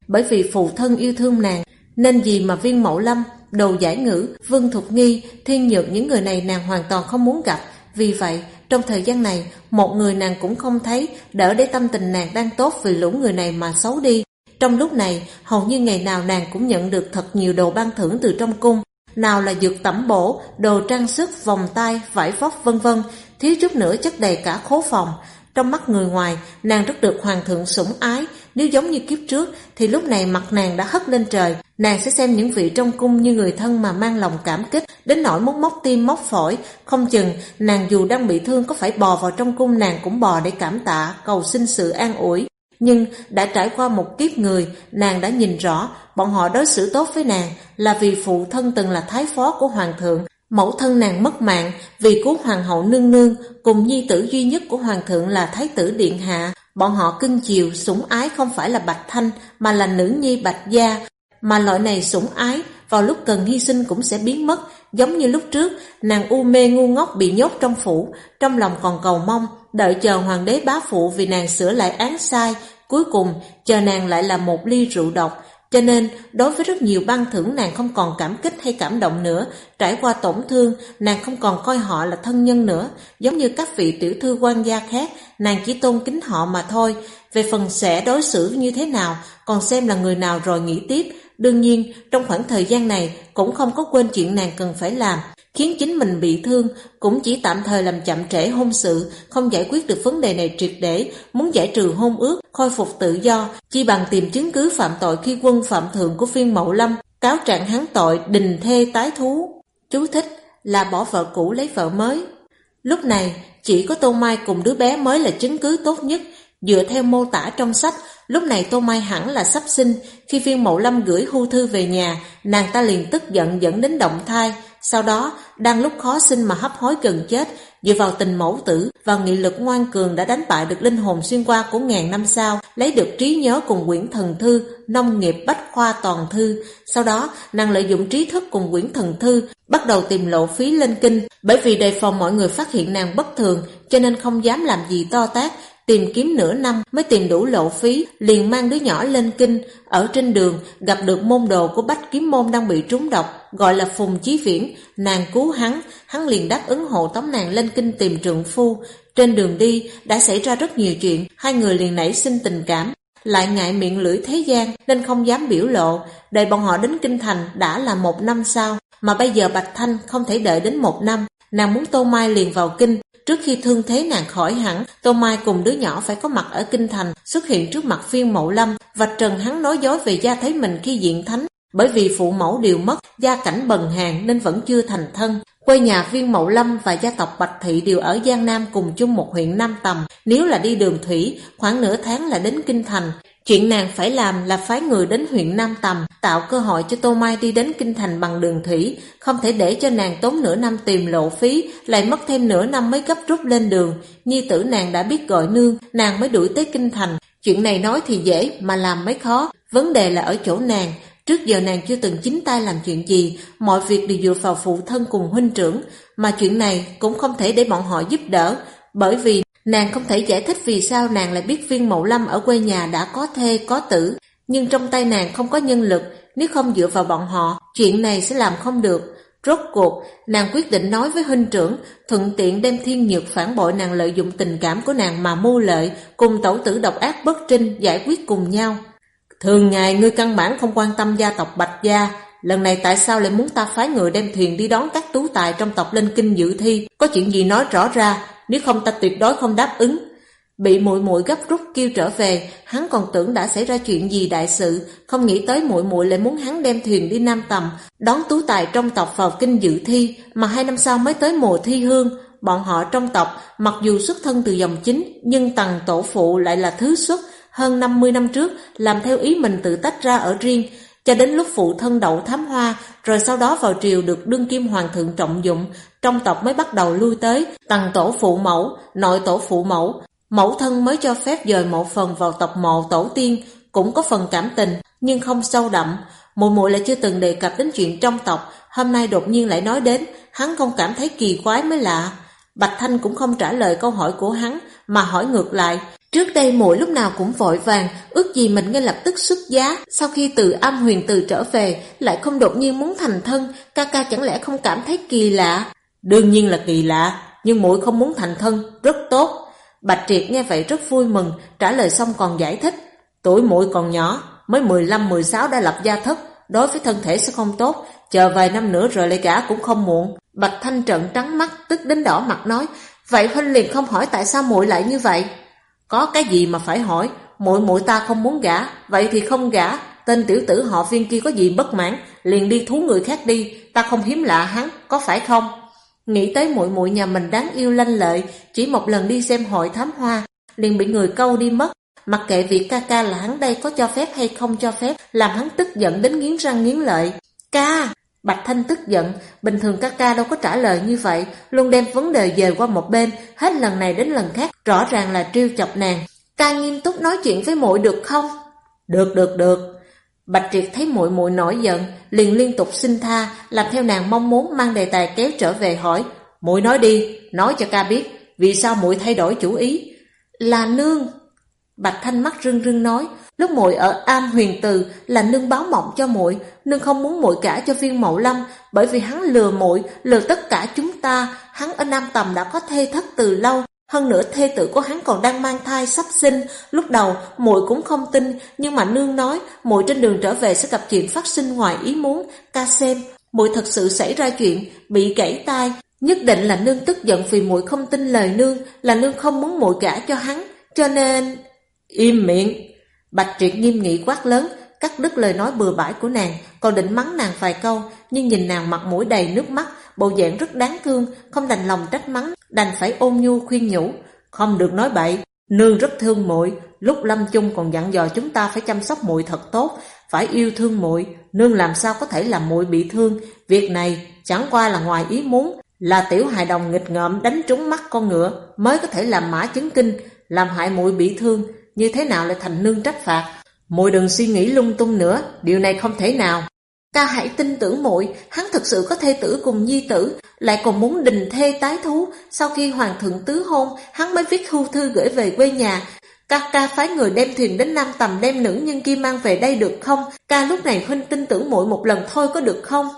bởi vì phụ thân yêu thương nàng, nên gì mà Viên Mậu Lâm, Đồ Giải Ngữ, Vương Thục Nghi, Thiên Nhược, những người này nàng hoàn toàn không muốn gặp. Vì vậy, trong thời gian này, một người nàng cũng không thấy, đỡ để tâm tình nàng đang tốt vì lũ người này mà xấu đi. Trong lúc này, hầu như ngày nào nàng cũng nhận được thật nhiều đồ ban thưởng từ trong cung, nào là dược tẩm bổ, đồ trang sức, vòng tay, vải vóc vân vân, thiếu chút nữa chất đầy cả khố phòng. Trong mắt người ngoài, nàng rất được hoàng thượng sủng ái, nếu giống như kiếp trước thì lúc này mặt nàng đã hất lên trời, nàng sẽ xem những vị trong cung như người thân mà mang lòng cảm kích, đến nỗi muốn móc tim móc phổi, không chừng nàng dù đang bị thương có phải bò vào trong cung nàng cũng bò để cảm tạ, cầu xin sự an ủi. Nhưng đã trải qua một kiếp người, nàng đã nhìn rõ, bọn họ đối xử tốt với nàng là vì phụ thân từng là thái phó của hoàng thượng, mẫu thân nàng mất mạng vì cứu hoàng hậu nương nương, cùng nhi tử duy nhất của hoàng thượng là thái tử điện hạ. Bọn họ cưng chiều, sủng ái không phải là Bạch Thanh mà là nữ nhi Bạch Gia, mà loại này sủng ái vào lúc cần hy sinh cũng sẽ biến mất. Giống như lúc trước, nàng u mê ngu ngốc bị nhốt trong phủ, trong lòng còn cầu mong, đợi chờ hoàng đế bá phụ vì nàng sửa lại án sai, cuối cùng chờ nàng lại là một ly rượu độc. Cho nên, đối với rất nhiều ban thưởng nàng không còn cảm kích hay cảm động nữa, trải qua tổn thương, nàng không còn coi họ là thân nhân nữa, giống như các vị tiểu thư quan gia khác, nàng chỉ tôn kính họ mà thôi. Về phần sẽ đối xử như thế nào, còn xem là người nào rồi nghĩ tiếp. Đương nhiên, trong khoảng thời gian này cũng không có quên chuyện nàng cần phải làm, khiến chính mình bị thương, cũng chỉ tạm thời làm chậm trễ hôn sự, không giải quyết được vấn đề này triệt để, muốn giải trừ hôn ước, khôi phục tự do, chi bằng tìm chứng cứ phạm tội khi quân phạm thượng của Viên Mậu Lâm, cáo trạng hắn tội đình thê tái thú. Chú thích là bỏ vợ cũ lấy vợ mới. Lúc này, chỉ có Tô Mai cùng đứa bé mới là chứng cứ tốt nhất. Dựa theo mô tả trong sách, lúc này Tô Mai hẳn là sắp sinh. Khi Viên Mậu Lâm gửi hưu thư về nhà, nàng ta liền tức giận dẫn đến động thai. Sau đó, đang lúc khó sinh mà hấp hối gần chết, dựa vào tình mẫu tử và nghị lực ngoan cường đã đánh bại được linh hồn xuyên qua của ngàn năm sau, lấy được trí nhớ cùng quyển thần thư, nông nghiệp bách khoa toàn thư. Sau đó, nàng lợi dụng trí thức cùng quyển thần thư, bắt đầu tìm lộ phí lên kinh. Bởi vì đề phòng mọi người phát hiện nàng bất thường, cho nên không dám làm gì to tát. Tìm kiếm nửa năm mới tìm đủ lộ phí, liền mang đứa nhỏ lên kinh. Ở trên đường gặp được môn đồ của Bách Kiếm Môn đang bị trúng độc, gọi là Phùng Chí Viễn. Nàng cứu hắn liền đáp ứng hộ tống nàng lên kinh tìm trượng phu. Trên đường đi đã xảy ra rất nhiều chuyện, hai người liền nảy sinh tình cảm, lại ngại miệng lưỡi thế gian nên không dám biểu lộ. Đợi bọn họ đến kinh thành đã là 1 năm sau, mà bây giờ Bạch Thanh không thể đợi đến 1 năm. Nàng muốn Tô Mai liền vào kinh. Trước khi thương thế nàng khỏi hẳn, Tô Mai cùng đứa nhỏ phải có mặt ở kinh thành, xuất hiện trước mặt Viên Mậu Lâm, vạch trần hắn nói dối về gia thế mình khi diện thánh. Bởi vì phụ mẫu đều mất, gia cảnh bần hàn nên vẫn chưa thành thân. Quê nhà Viên Mậu Lâm và gia tộc Bạch Thị đều ở Giang Nam cùng chung một huyện Nam Tầm. Nếu là đi đường thủy, khoảng nửa tháng là đến kinh thành. Chuyện nàng phải làm là phái người đến huyện Nam Tầm, tạo cơ hội cho Tô Mai đi đến kinh thành bằng đường thủy, không thể để cho nàng tốn nửa năm tìm lộ phí, lại mất thêm nửa năm mới gấp rút lên đường. Nhi tử nàng đã biết gọi nương, nàng mới đuổi tới kinh thành. Chuyện này nói thì dễ mà làm mới khó, vấn đề là ở chỗ nàng. Trước giờ nàng chưa từng chính tay làm chuyện gì, mọi việc đều dựa vào phụ thân cùng huynh trưởng, mà chuyện này cũng không thể để bọn họ giúp đỡ, bởi vì nàng không thể giải thích vì sao nàng lại biết Viên Mậu Lâm ở quê nhà đã có thê có tử, nhưng trong tay nàng không có nhân lực, nếu không dựa vào bọn họ, chuyện này sẽ làm không được. Rốt cuộc, nàng quyết định nói với huynh trưởng, thuận tiện đem Thiên Nhược phản bội nàng lợi dụng tình cảm của nàng mà mưu lợi, cùng tẩu tử độc ác bất trinh giải quyết cùng nhau. Thường ngày ngươi căn bản không quan tâm gia tộc Bạch gia, lần này tại sao lại muốn ta phái người đem thuyền đi đón các tú tài trong tộc lên kinh dự thi? Có chuyện gì nói rõ ra, nếu không ta tuyệt đối không đáp ứng. Bị muội muội gấp rút kêu trở về, hắn còn tưởng đã xảy ra chuyện gì đại sự, không nghĩ tới muội muội lại muốn hắn đem thuyền đi Nam Tầm, đón tú tài trong tộc vào kinh dự thi, mà 2 năm sau mới tới mùa thi hương. Bọn họ trong tộc mặc dù xuất thân từ dòng chính, nhưng tầng tổ phụ lại là thứ xuất, hơn 50 năm trước làm theo ý mình tự tách ra ở riêng, cho đến lúc phụ thân đậu thám hoa, rồi sau đó vào triều được đương kim hoàng thượng trọng dụng, trong tộc mới bắt đầu lui tới tầng tổ phụ mẫu, nội tổ phụ mẫu. Mẫu thân mới cho phép dời một phần vào tộc mộ tổ tiên, cũng có phần cảm tình nhưng không sâu đậm. Muội muội lại chưa từng đề cập đến chuyện trong tộc, hôm nay đột nhiên lại nói đến, hắn không cảm thấy kỳ quái mới lạ. Bạch Thanh cũng không trả lời câu hỏi của hắn, mà hỏi ngược lại, Trước đây muội lúc nào cũng vội vàng, ước gì mình ngay lập tức xuất giá, sau khi từ Am Huyền Từ trở về, lại không đột nhiên muốn thành thân, ca ca chẳng lẽ không cảm thấy kỳ lạ? Đương nhiên là kỳ lạ, nhưng muội không muốn thành thân, rất tốt. Bạch Triệt nghe vậy rất vui mừng, trả lời xong còn giải thích. Tuổi muội còn nhỏ, mới 15-16 đã lập gia thất, đối với thân thể sẽ không tốt, chờ vài năm nữa rồi lại gả cũng không muộn. Bạch Thanh trợn trắng mắt, tức đến đỏ mặt nói, vậy huynh liền không hỏi tại sao muội lại như vậy? Có cái gì mà phải hỏi, muội ta không muốn gả, vậy thì không gả. Tên tiểu tử họ Viên kia có gì bất mãn, liền đi thú người khác đi, ta không hiếm lạ hắn, có phải không? Nghĩ tới muội nhà mình đáng yêu lanh lợi, chỉ một lần đi xem hội thám hoa, liền bị người câu đi mất. Mặc kệ việc ca ca là hắn đây có cho phép hay không cho phép, làm hắn tức giận đến nghiến răng nghiến lợi. Ca! Bạch Thanh tức giận, bình thường ca ca đâu có trả lời như vậy, luôn đem vấn đề dời qua một bên, hết lần này đến lần khác, rõ ràng là trêu chọc nàng. Ca nghiêm túc nói chuyện với muội được không? Được. Bạch Triệt thấy muội nổi giận, liền liên tục xin tha, làm theo nàng mong muốn, mang đề tài kéo trở về hỏi. Muội nói đi, nói cho ca biết, vì sao muội thay đổi chủ ý? Là nương. Bạch Thanh mắt rưng rưng nói, lúc muội ở Am Huyền Từ là nương báo mộng cho muội, nương không muốn muội gả cho Viên Mậu Lâm, bởi vì hắn lừa muội, lừa tất cả chúng ta. Hắn ở Nam Tầm đã có thê thất từ lâu, hơn nữa thê tử của hắn còn đang mang thai sắp sinh. Lúc đầu muội cũng không tin, nhưng mà nương nói muội trên đường trở về sẽ gặp chuyện phát sinh ngoài ý muốn. Ca xem, muội thật sự xảy ra chuyện, bị gãy tai. Nhất định là nương tức giận vì muội không tin lời nương, là nương không muốn muội gả cho hắn, cho nên... Im miệng! Bạch Triệt nghiêm nghị quát lớn, cắt đứt lời nói bừa bãi của nàng, còn định mắng nàng vài câu, nhưng nhìn nàng mặt mũi đầy nước mắt, bộ dạng rất đáng thương, không đành lòng trách mắng, đành phải ôn nhu khuyên nhủ. Không được nói bậy, nương rất thương muội, lúc lâm chung còn dặn dò chúng ta phải chăm sóc muội thật tốt, phải yêu thương muội, nương làm sao có thể làm muội bị thương, việc này chẳng qua là ngoài ý muốn, là tiểu hài đồng nghịch ngợm đánh trúng mắt con ngựa mới có thể làm mã chấn kinh, làm hại muội bị thương, như thế nào lại thành nương trách phạt. Muội đừng suy nghĩ lung tung nữa, điều này không thể nào. Ca hãy tin tưởng muội, hắn thực sự có thê tử cùng nhi tử, lại còn muốn đình thê tái thú. Sau khi hoàng thượng tứ hôn, hắn mới viết hưu thư gửi về quê nhà. Ca phái người đem thuyền đến Nam Tầm đem nữ nhân kia mang về đây được không? Ca lúc này huynh tin tưởng muội một lần thôi có được không?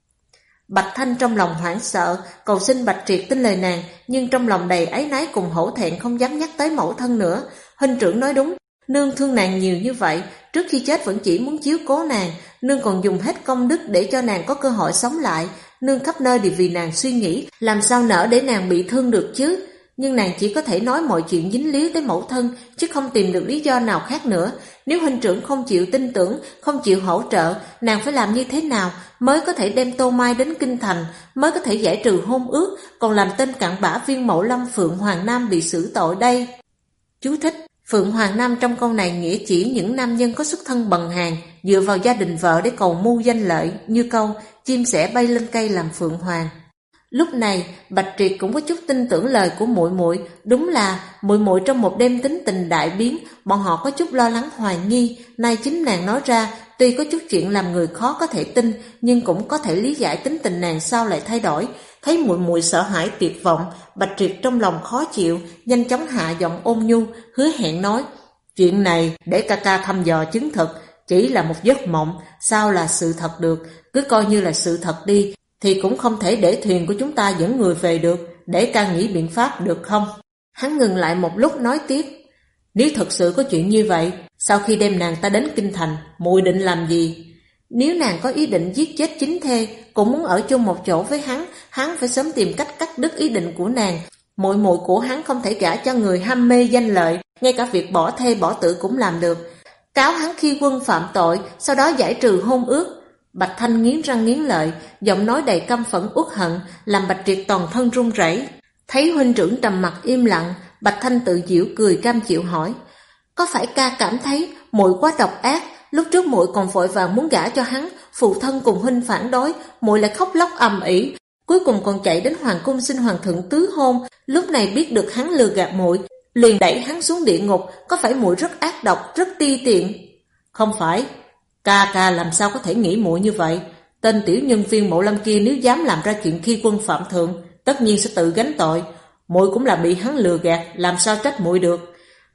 Bạch Thanh trong lòng hoảng sợ, cầu xin Bạch Triệt tin lời nàng, nhưng trong lòng đầy áy náy cùng hổ thẹn không dám nhắc tới mẫu thân nữa. Huynh trưởng nói đúng, nương thương nàng nhiều như vậy, trước khi chết vẫn chỉ muốn chiếu cố nàng, nương còn dùng hết công đức để cho nàng có cơ hội sống lại, nương khắp nơi đều vì nàng suy nghĩ, làm sao nỡ để nàng bị thương được chứ. Nhưng nàng chỉ có thể nói mọi chuyện dính líu tới mẫu thân, chứ không tìm được lý do nào khác nữa. Nếu huynh trưởng không chịu tin tưởng, không chịu hỗ trợ, nàng phải làm như thế nào mới có thể đem Tô Mai đến Kinh Thành, mới có thể giải trừ hôn ước, còn làm tên cặn bã Viên Mậu Lâm Phượng Hoàng Nam bị xử tội đây. Chú thích: Phượng Hoàng Nam trong câu này nghĩa chỉ những nam nhân có xuất thân bần hàn, dựa vào gia đình vợ để cầu mưu danh lợi, như câu chim sẻ bay lên cây làm phượng hoàng. Lúc này, Bạch Triệt cũng có chút tin tưởng lời của muội, đúng là muội trong một đêm tính tình đại biến, bọn họ có chút lo lắng hoài nghi, nay chính nàng nói ra, tuy có chút chuyện làm người khó có thể tin, nhưng cũng có thể lý giải tính tình nàng sao lại thay đổi. Thấy muội sợ hãi tuyệt vọng, Bạch Triệt trong lòng khó chịu, nhanh chóng hạ giọng ôn nhu, hứa hẹn nói: "Chuyện này để ca ca thăm dò chứng thực, chỉ là một giấc mộng, sao là sự thật được, cứ coi như là sự thật đi, thì cũng không thể để thuyền của chúng ta dẫn người về được, để ca nghĩ biện pháp được không?" Hắn ngừng lại một lúc nói tiếp: "Nếu thật sự có chuyện như vậy, sau khi đem nàng ta đến Kinh Thành, muội định làm gì?" Nếu nàng có ý định giết chết chính thê, cũng muốn ở chung một chỗ với hắn phải sớm tìm cách cắt đứt ý định của nàng. Muội của hắn không thể gả cho người ham mê danh lợi, ngay cả việc bỏ thê bỏ tử cũng làm được. Cáo hắn khi quân phạm tội, sau đó giải trừ hôn ước. Bạch Thanh nghiến răng nghiến lợi, giọng nói đầy căm phẫn uất hận, làm Bạch Triệt toàn thân run rẩy. Thấy huynh trưởng trầm mặc im lặng, Bạch Thanh tự giễu cười cam chịu hỏi: "Có phải ca cảm thấy muội quá độc ác? Lúc trước muội còn vội vàng muốn gả cho hắn, phụ thân cùng huynh phản đối, muội lại khóc lóc ầm ĩ, cuối cùng còn chạy đến hoàng cung xin hoàng thượng tứ hôn, lúc này biết được hắn lừa gạt muội, liền đẩy hắn xuống địa ngục, có phải muội rất ác độc, rất ti tiện?" "Không phải, ca làm sao có thể nghĩ muội như vậy? Tên tiểu nhân Viên Mậu Lâm kia nếu dám làm ra chuyện khi quân phạm thượng, tất nhiên sẽ tự gánh tội. Muội cũng là bị hắn lừa gạt, làm sao trách muội được?"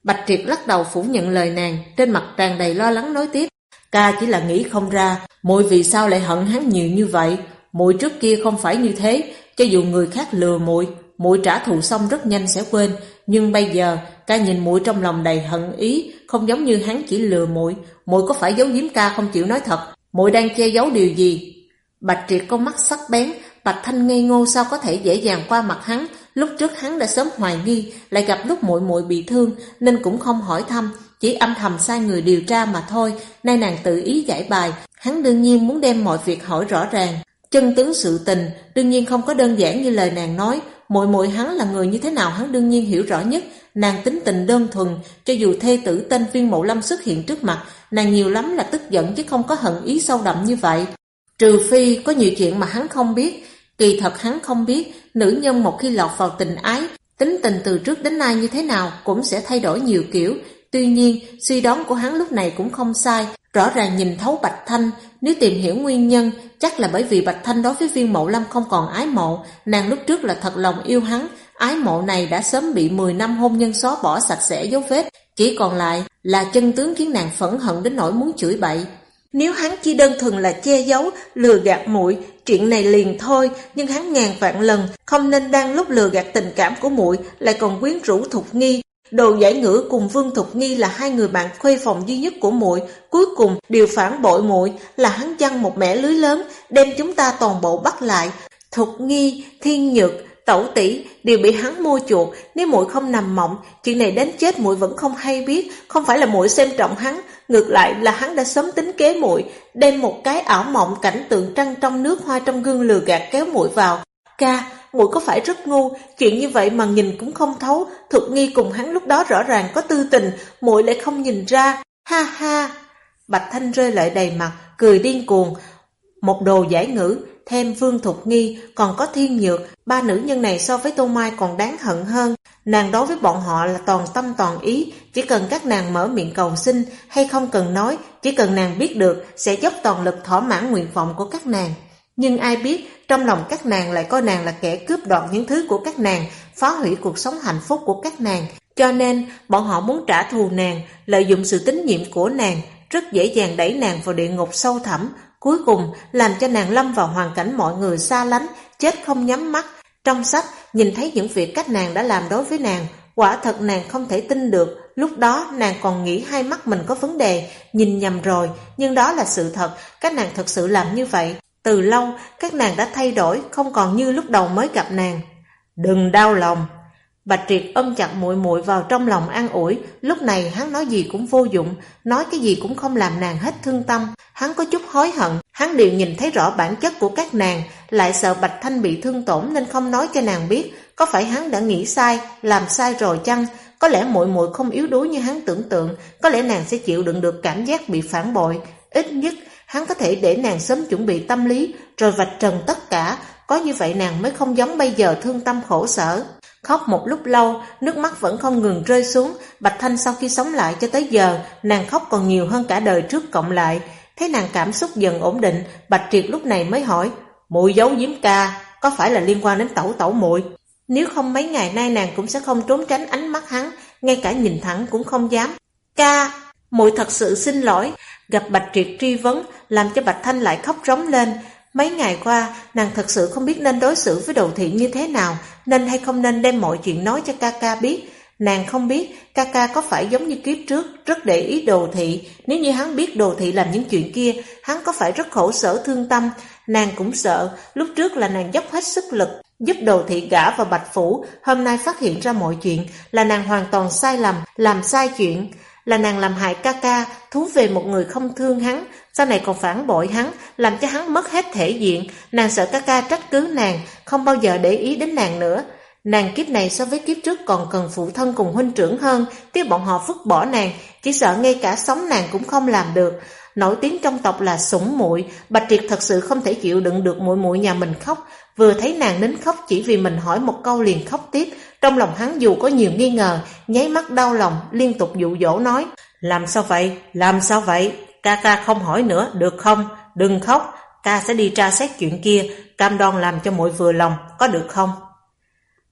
Bạch Triệt lắc đầu phủ nhận lời nàng, trên mặt tràn đầy lo lắng nói tiếp. Ca chỉ là nghĩ không ra, muội vì sao lại hận hắn nhiều như vậy. Muội trước kia không phải như thế, cho dù người khác lừa muội trả thù xong rất nhanh sẽ quên. Nhưng bây giờ, ca nhìn muội trong lòng đầy hận ý, không giống như hắn chỉ lừa muội có phải giấu giếm ca không chịu nói thật? Muội đang che giấu điều gì? Bạch Triệt con mắt sắc bén, Bạch Thanh ngây ngô sao có thể dễ dàng qua mặt hắn. Lúc trước hắn đã sớm hoài nghi, lại gặp lúc muội bị thương nên cũng không hỏi thăm, chỉ âm thầm sai người điều tra mà thôi. Nay nàng tự ý giải bài, hắn đương nhiên muốn đem mọi việc hỏi rõ ràng. Chân tướng sự tình đương nhiên không có đơn giản như lời nàng nói. Muội hắn là người như thế nào hắn đương nhiên hiểu rõ nhất. Nàng tính tình đơn thuần, cho dù thê tử tên Viên Mộ Lâm xuất hiện trước mặt, nàng nhiều lắm là tức giận chứ không có hận ý sâu đậm như vậy. Trừ phi có nhiều chuyện mà hắn không biết. Kỳ thật hắn không biết, nữ nhân một khi lọt vào tình ái, tính tình từ trước đến nay như thế nào cũng sẽ thay đổi nhiều kiểu. Tuy nhiên, suy đoán của hắn lúc này cũng không sai, rõ ràng nhìn thấu Bạch Thanh. Nếu tìm hiểu nguyên nhân, chắc là bởi vì Bạch Thanh đối với Viên Mộ Lâm không còn ái mộ. Nàng lúc trước là thật lòng yêu hắn, ái mộ này đã sớm bị 10 năm hôn nhân xóa bỏ sạch sẽ dấu vết, chỉ còn lại là chân tướng khiến nàng phẫn hận đến nỗi muốn chửi bậy. Nếu hắn chỉ đơn thuần là che giấu, lừa gạt muội, chuyện này liền thôi, nhưng hắn ngàn vạn lần không nên đang lúc lừa gạt tình cảm của muội lại còn quyến rũ Thục Nghi. Đồ Giải Ngữ cùng Vương Thục Nghi là hai người bạn khuê phòng duy nhất của muội, cuối cùng điều phản bội muội là hắn giăng một mẻ lưới lớn, đem chúng ta toàn bộ bắt lại. Thục Nghi, Thiên Nhược, Tẩu tỷ đều bị hắn mua chuộc. Nếu muội không nằm mộng, chuyện này đến chết muội vẫn không hay biết. Không phải là muội xem trọng hắn, ngược lại là hắn đã sớm tính kế muội, đem một cái ảo mộng cảnh tượng trăng trong nước hoa trong gương lừa gạt kéo muội vào. Ca, muội có phải rất ngu, chuyện như vậy mà nhìn cũng không thấu. Thục Nghi cùng hắn lúc đó rõ ràng có tư tình, muội lại không nhìn ra. Ha ha. Bạch Thanh rơi lệ đầy mặt, cười điên cuồng. Một Đồ Giải Ngữ, thêm Vương Thục Nghi, còn có Thiên Nhược, ba nữ nhân này so với Tô Mai còn đáng hận hơn. Nàng đối với bọn họ là toàn tâm toàn ý, chỉ cần các nàng mở miệng cầu xin hay không cần nói, chỉ cần nàng biết được sẽ dốc toàn lực thỏa mãn nguyện vọng của các nàng. Nhưng ai biết trong lòng các nàng lại coi nàng là kẻ cướp đoạt những thứ của các nàng, phá hủy cuộc sống hạnh phúc của các nàng. Cho nên bọn họ muốn trả thù nàng, lợi dụng sự tín nhiệm của nàng, rất dễ dàng đẩy nàng vào địa ngục sâu thẳm, cuối cùng làm cho nàng lâm vào hoàn cảnh mọi người xa lánh, chết không nhắm mắt. Trong sách nhìn thấy những việc các nàng đã làm đối với nàng, quả thật nàng không thể tin được. Lúc đó nàng còn nghĩ hai mắt mình có vấn đề, nhìn nhầm rồi, nhưng đó là sự thật, các nàng thật sự làm như vậy. Từ lâu các nàng đã thay đổi, không còn như lúc đầu mới gặp nàng. Đừng đau lòng. Bạch Triệt ôm chặt muội vào trong lòng an ủi. Lúc này hắn nói gì cũng vô dụng, nói cái gì cũng không làm nàng hết thương tâm. Hắn có chút hối hận, hắn đều nhìn thấy rõ bản chất của các nàng, lại sợ Bạch Thanh bị thương tổn nên không nói cho nàng biết. Có phải hắn đã nghĩ sai, làm sai rồi chăng? Có lẽ muội không yếu đuối như hắn tưởng tượng, có lẽ nàng sẽ chịu đựng được cảm giác bị phản bội. Ít nhất hắn có thể để nàng sớm chuẩn bị tâm lý, rồi vạch trần tất cả. Có như vậy nàng mới không giống bây giờ thương tâm khổ sở. Khóc một lúc lâu, nước mắt vẫn không ngừng rơi xuống. Bạch Thanh sau khi sống lại cho tới giờ, nàng khóc còn nhiều hơn cả đời trước cộng lại. Thấy nàng cảm xúc dần ổn định, Bạch Triệt lúc này mới hỏi, muội giấu giếm ca, có phải là liên quan đến tẩu muội? Nếu không mấy ngày nay nàng cũng sẽ không trốn tránh ánh mắt hắn, ngay cả nhìn thẳng cũng không dám. Ca, muội thật sự xin lỗi. Gặp Bạch Triệt truy vấn, làm cho Bạch Thanh lại khóc rống lên. Mấy ngày qua, nàng thật sự không biết nên đối xử với Đồ Thị như thế nào, nên hay không nên đem mọi chuyện nói cho ca ca biết. Nàng không biết ca ca có phải giống như kiếp trước, rất để ý Đồ Thị. Nếu như hắn biết Đồ Thị làm những chuyện kia, hắn có phải rất khổ sở thương tâm. Nàng cũng sợ, lúc trước là nàng dốc hết sức lực giúp Đồ Thị gả vào Bạch Phủ, hôm nay phát hiện ra mọi chuyện, là nàng hoàn toàn sai lầm, làm sai chuyện. Là nàng làm hại ca ca, thú về một người không thương hắn, sau này còn phản bội hắn, làm cho hắn mất hết thể diện. Nàng sợ ca ca trách cứ nàng, không bao giờ để ý đến nàng nữa. Nàng kiếp này so với kiếp trước còn cần phụ thân cùng huynh trưởng hơn, tiếc bọn họ vứt bỏ nàng, chỉ sợ ngay cả sống nàng cũng không làm được. Nổi tiếng trong tộc là sủng muội, Bạch Triệt thật sự không thể chịu đựng được muội nhà mình khóc. Vừa thấy nàng nín khóc chỉ vì mình hỏi một câu liền khóc tiếp, trong lòng hắn dù có nhiều nghi ngờ, nháy mắt đau lòng, liên tục dụ dỗ nói, làm sao vậy, làm sao vậy, ca không hỏi nữa, được không, đừng khóc, ca sẽ đi tra xét chuyện kia, cam đoan làm cho muội vừa lòng, có được không?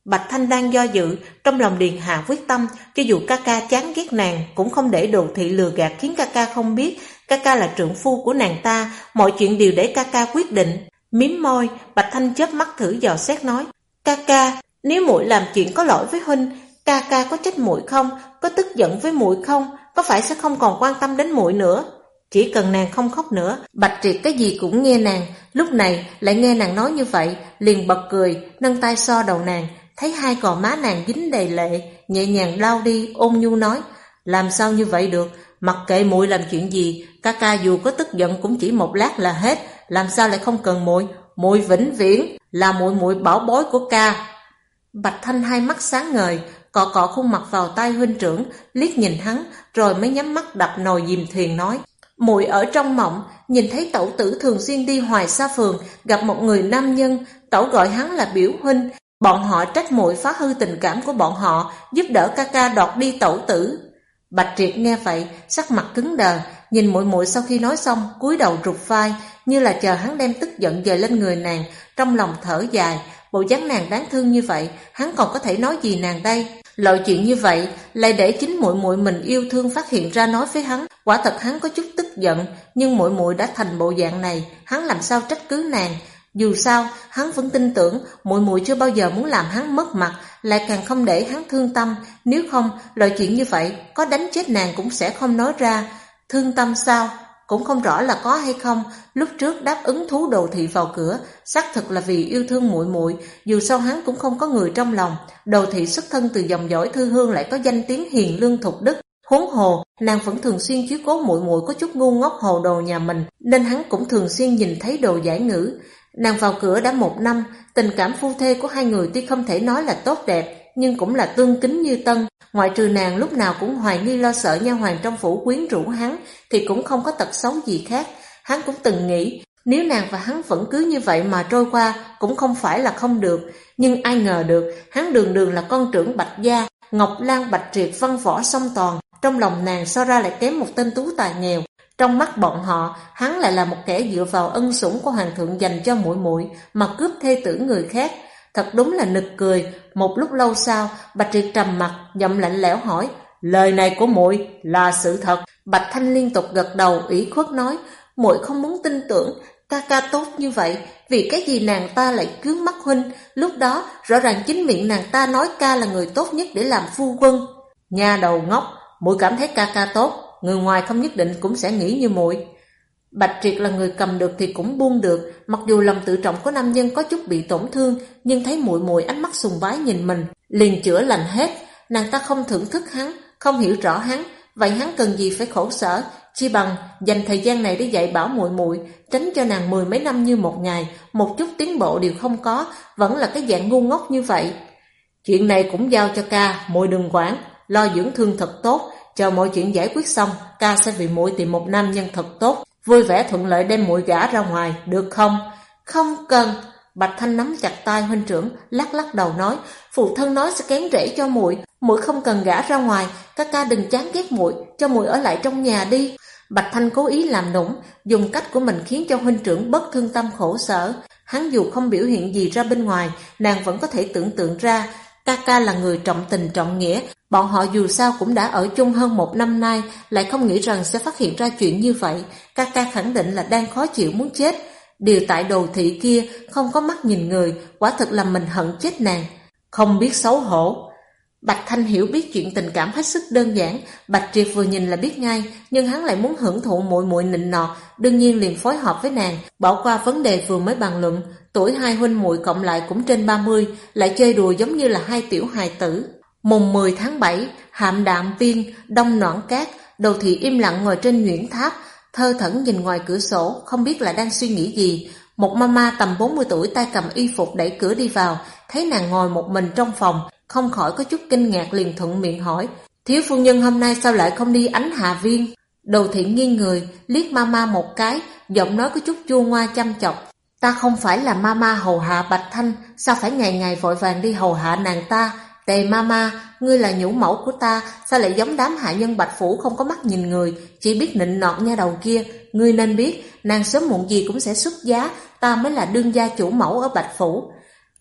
Bạch Thanh đang do dự, trong lòng điền hạ quyết tâm, cho dù ca ca chán ghét nàng cũng không để Đồ Thị lừa gạt khiến ca ca không biết ca ca là trượng phu của nàng ta, mọi chuyện đều để ca ca quyết định. Mím môi, Bạch Thanh chớp mắt thử dò xét nói: "Ca ca, nếu muội làm chuyện có lỗi với huynh, ca ca có trách muội không? Có tức giận với muội không? Có phải sẽ không còn quan tâm đến muội nữa?" Chỉ cần nàng không khóc nữa, Bạch Triệt cái gì cũng nghe nàng, lúc này lại nghe nàng nói như vậy, liền bật cười, nâng tay xoa đầu nàng, thấy hai gò má nàng dính đầy lệ, nhẹ nhàng lau đi, ôn nhu nói: "Làm sao như vậy được, mặc kệ muội làm chuyện gì, ca ca dù có tức giận cũng chỉ một lát là hết, làm sao lại không cần muội, muội vĩnh viễn là muội muội bảo bối của ca." Bạch Thanh hai mắt sáng ngời, cọ cọ khuôn mặt vào tay huynh trưởng, liếc nhìn hắn, rồi mới nhắm mắt đập nồi dìm thuyền nói: "Muội ở trong mộng, nhìn thấy tẩu tử thường xuyên đi Hoài Sa Phường, gặp một người nam nhân, tẩu gọi hắn là biểu huynh, bọn họ trách muội phá hư tình cảm của bọn họ, giúp đỡ ca ca đoạt đi tẩu tử." Bạch Triệt nghe vậy, sắc mặt cứng đờ, nhìn muội muội sau khi nói xong, cúi đầu rụt vai, như là chờ hắn đem tức giận dời lên người nàng, trong lòng thở dài, bộ dáng nàng đáng thương như vậy, hắn còn có thể nói gì nàng đây? Loại chuyện như vậy lại để chính muội muội mình yêu thương phát hiện ra nói với hắn, quả thật hắn có chút tức giận, nhưng muội muội đã thành bộ dạng này, hắn làm sao trách cứ nàng? Dù sao, hắn vẫn tin tưởng muội muội chưa bao giờ muốn làm hắn mất mặt, lại càng không để hắn thương tâm, nếu không, loại chuyện như vậy có đánh chết nàng cũng sẽ không nói ra. Thương tâm sao? Cũng không rõ là có hay không, lúc trước đáp ứng thú Đồ Thị vào cửa, xác thực là vì yêu thương muội muội, dù sao hắn cũng không có người trong lòng. Đồ Thị xuất thân từ dòng dõi thư hương lại có danh tiếng hiền lương thục đức, huống hồ nàng vẫn thường xuyên chiếu cố muội muội có chút ngu ngốc hồ đồ nhà mình, nên hắn cũng thường xuyên nhìn thấy đồ giải ngữ. Nàng vào cửa đã 1 năm, tình cảm phu thê của hai người tuy không thể nói là tốt đẹp, nhưng cũng là tương kính như tân. Ngoại trừ nàng lúc nào cũng hoài nghi lo sợ nha hoàn trong phủ quyến rũ hắn, thì cũng không có tật xấu gì khác. Hắn cũng từng nghĩ, nếu nàng và hắn vẫn cứ như vậy mà trôi qua, cũng không phải là không được. Nhưng ai ngờ được, hắn đường đường là con trưởng Bạch gia, Ngọc Lan Bạch Triệt văn võ song toàn, trong lòng nàng so ra lại kém một tên tú tài nghèo. Trong mắt bọn họ, hắn lại là một kẻ dựa vào ân sủng của hoàng thượng dành cho muội muội mà cướp thê tử người khác. Thật đúng là nực cười. Một lúc lâu sau, Bạch Triệt trầm mặt, giọng lạnh lẽo hỏi: "Lời này của muội là sự thật?" Bạch Thanh liên tục gật đầu, ủy khuất nói: "Muội không muốn tin tưởng, ca ca tốt như vậy, vì cái gì nàng ta lại cướng mắt huynh? Lúc đó rõ ràng chính miệng nàng ta nói ca là người tốt nhất để làm phu quân." "Nha đầu ngốc, muội cảm thấy ca ca tốt, người ngoài không nhất định cũng sẽ nghĩ như muội." Bạch Triệt là người cầm được thì cũng buông được, mặc dù lòng tự trọng của nam nhân có chút bị tổn thương, nhưng thấy muội muội ánh mắt sùng bái nhìn mình, liền chữa lành hết. Nàng ta không thưởng thức hắn, không hiểu rõ hắn, vậy hắn cần gì phải khổ sở, chi bằng dành thời gian này để dạy bảo muội muội, tránh cho nàng 10 mấy năm như một ngày, một chút tiến bộ đều không có, vẫn là cái dạng ngu ngốc như vậy. "Chuyện này cũng giao cho ca, muội đừng quản, lo dưỡng thương thật tốt, chờ mọi chuyện giải quyết xong, ca sẽ vì muội tìm một nam nhân thật tốt, vui vẻ thuận lợi đem muội gả ra ngoài, được không?" "Không cần." Bạch Thanh nắm chặt tay huynh trưởng, lắc lắc đầu nói: "Phụ thân nói sẽ kén rễ cho muội, muội không cần gả ra ngoài, ca ca đừng chán ghét muội, cho muội ở lại trong nhà đi." Bạch Thanh cố ý làm nũng, dùng cách của mình khiến cho huynh trưởng bớt thương tâm khổ sở. Hắn dù không biểu hiện gì ra bên ngoài, nàng vẫn có thể tưởng tượng ra, ca ca là người trọng tình trọng nghĩa, bọn họ dù sao cũng đã ở chung hơn 1 năm nay, lại không nghĩ rằng sẽ phát hiện ra chuyện như vậy. Ca ca khẳng định là đang khó chịu muốn chết. Điều tại Đồ Thị kia không có mắt nhìn người, quả thực làm mình hận chết nàng. Không biết xấu hổ. Bạch Thanh hiểu biết chuyện tình cảm hết sức đơn giản, Bạch Triệt vừa nhìn là biết ngay, nhưng hắn lại muốn hưởng thụ muội muội nịnh nọt, đương nhiên liền phối hợp với nàng, bỏ qua vấn đề vừa mới bàn luận. Tuổi hai huynh muội cộng lại cũng trên 30, lại chơi đùa giống như là hai tiểu hài tử. Mùng 10 tháng 7, Hạm Đạm Viên, Đông Noãn Cát, Đồ Thị im lặng ngồi trên nhuyễn tháp, thơ thẩn nhìn ngoài cửa sổ, không biết là đang suy nghĩ gì. Một mama tầm 40 tuổi tay cầm y phục đẩy cửa đi vào, thấy nàng ngồi một mình trong phòng, không khỏi có chút kinh ngạc, liền thuận miệng hỏi: "Thiếu phu nhân hôm nay sao lại không đi Ánh Hà Viên?" Đồ Thị nghiêng người, liếc mama một cái, giọng nói có chút chua ngoa chăm chọc: "Ta không phải là mama hầu hạ Bạch Thanh, sao phải ngày ngày vội vàng đi hầu hạ nàng ta? Tề mama, ngươi là nhũ mẫu của ta, sao lại giống đám hạ nhân Bạch Phủ không có mắt nhìn người, chỉ biết nịnh nọt nha đầu kia. Ngươi nên biết, nàng sớm muộn gì cũng sẽ xuất giá, ta mới là đương gia chủ mẫu ở Bạch Phủ."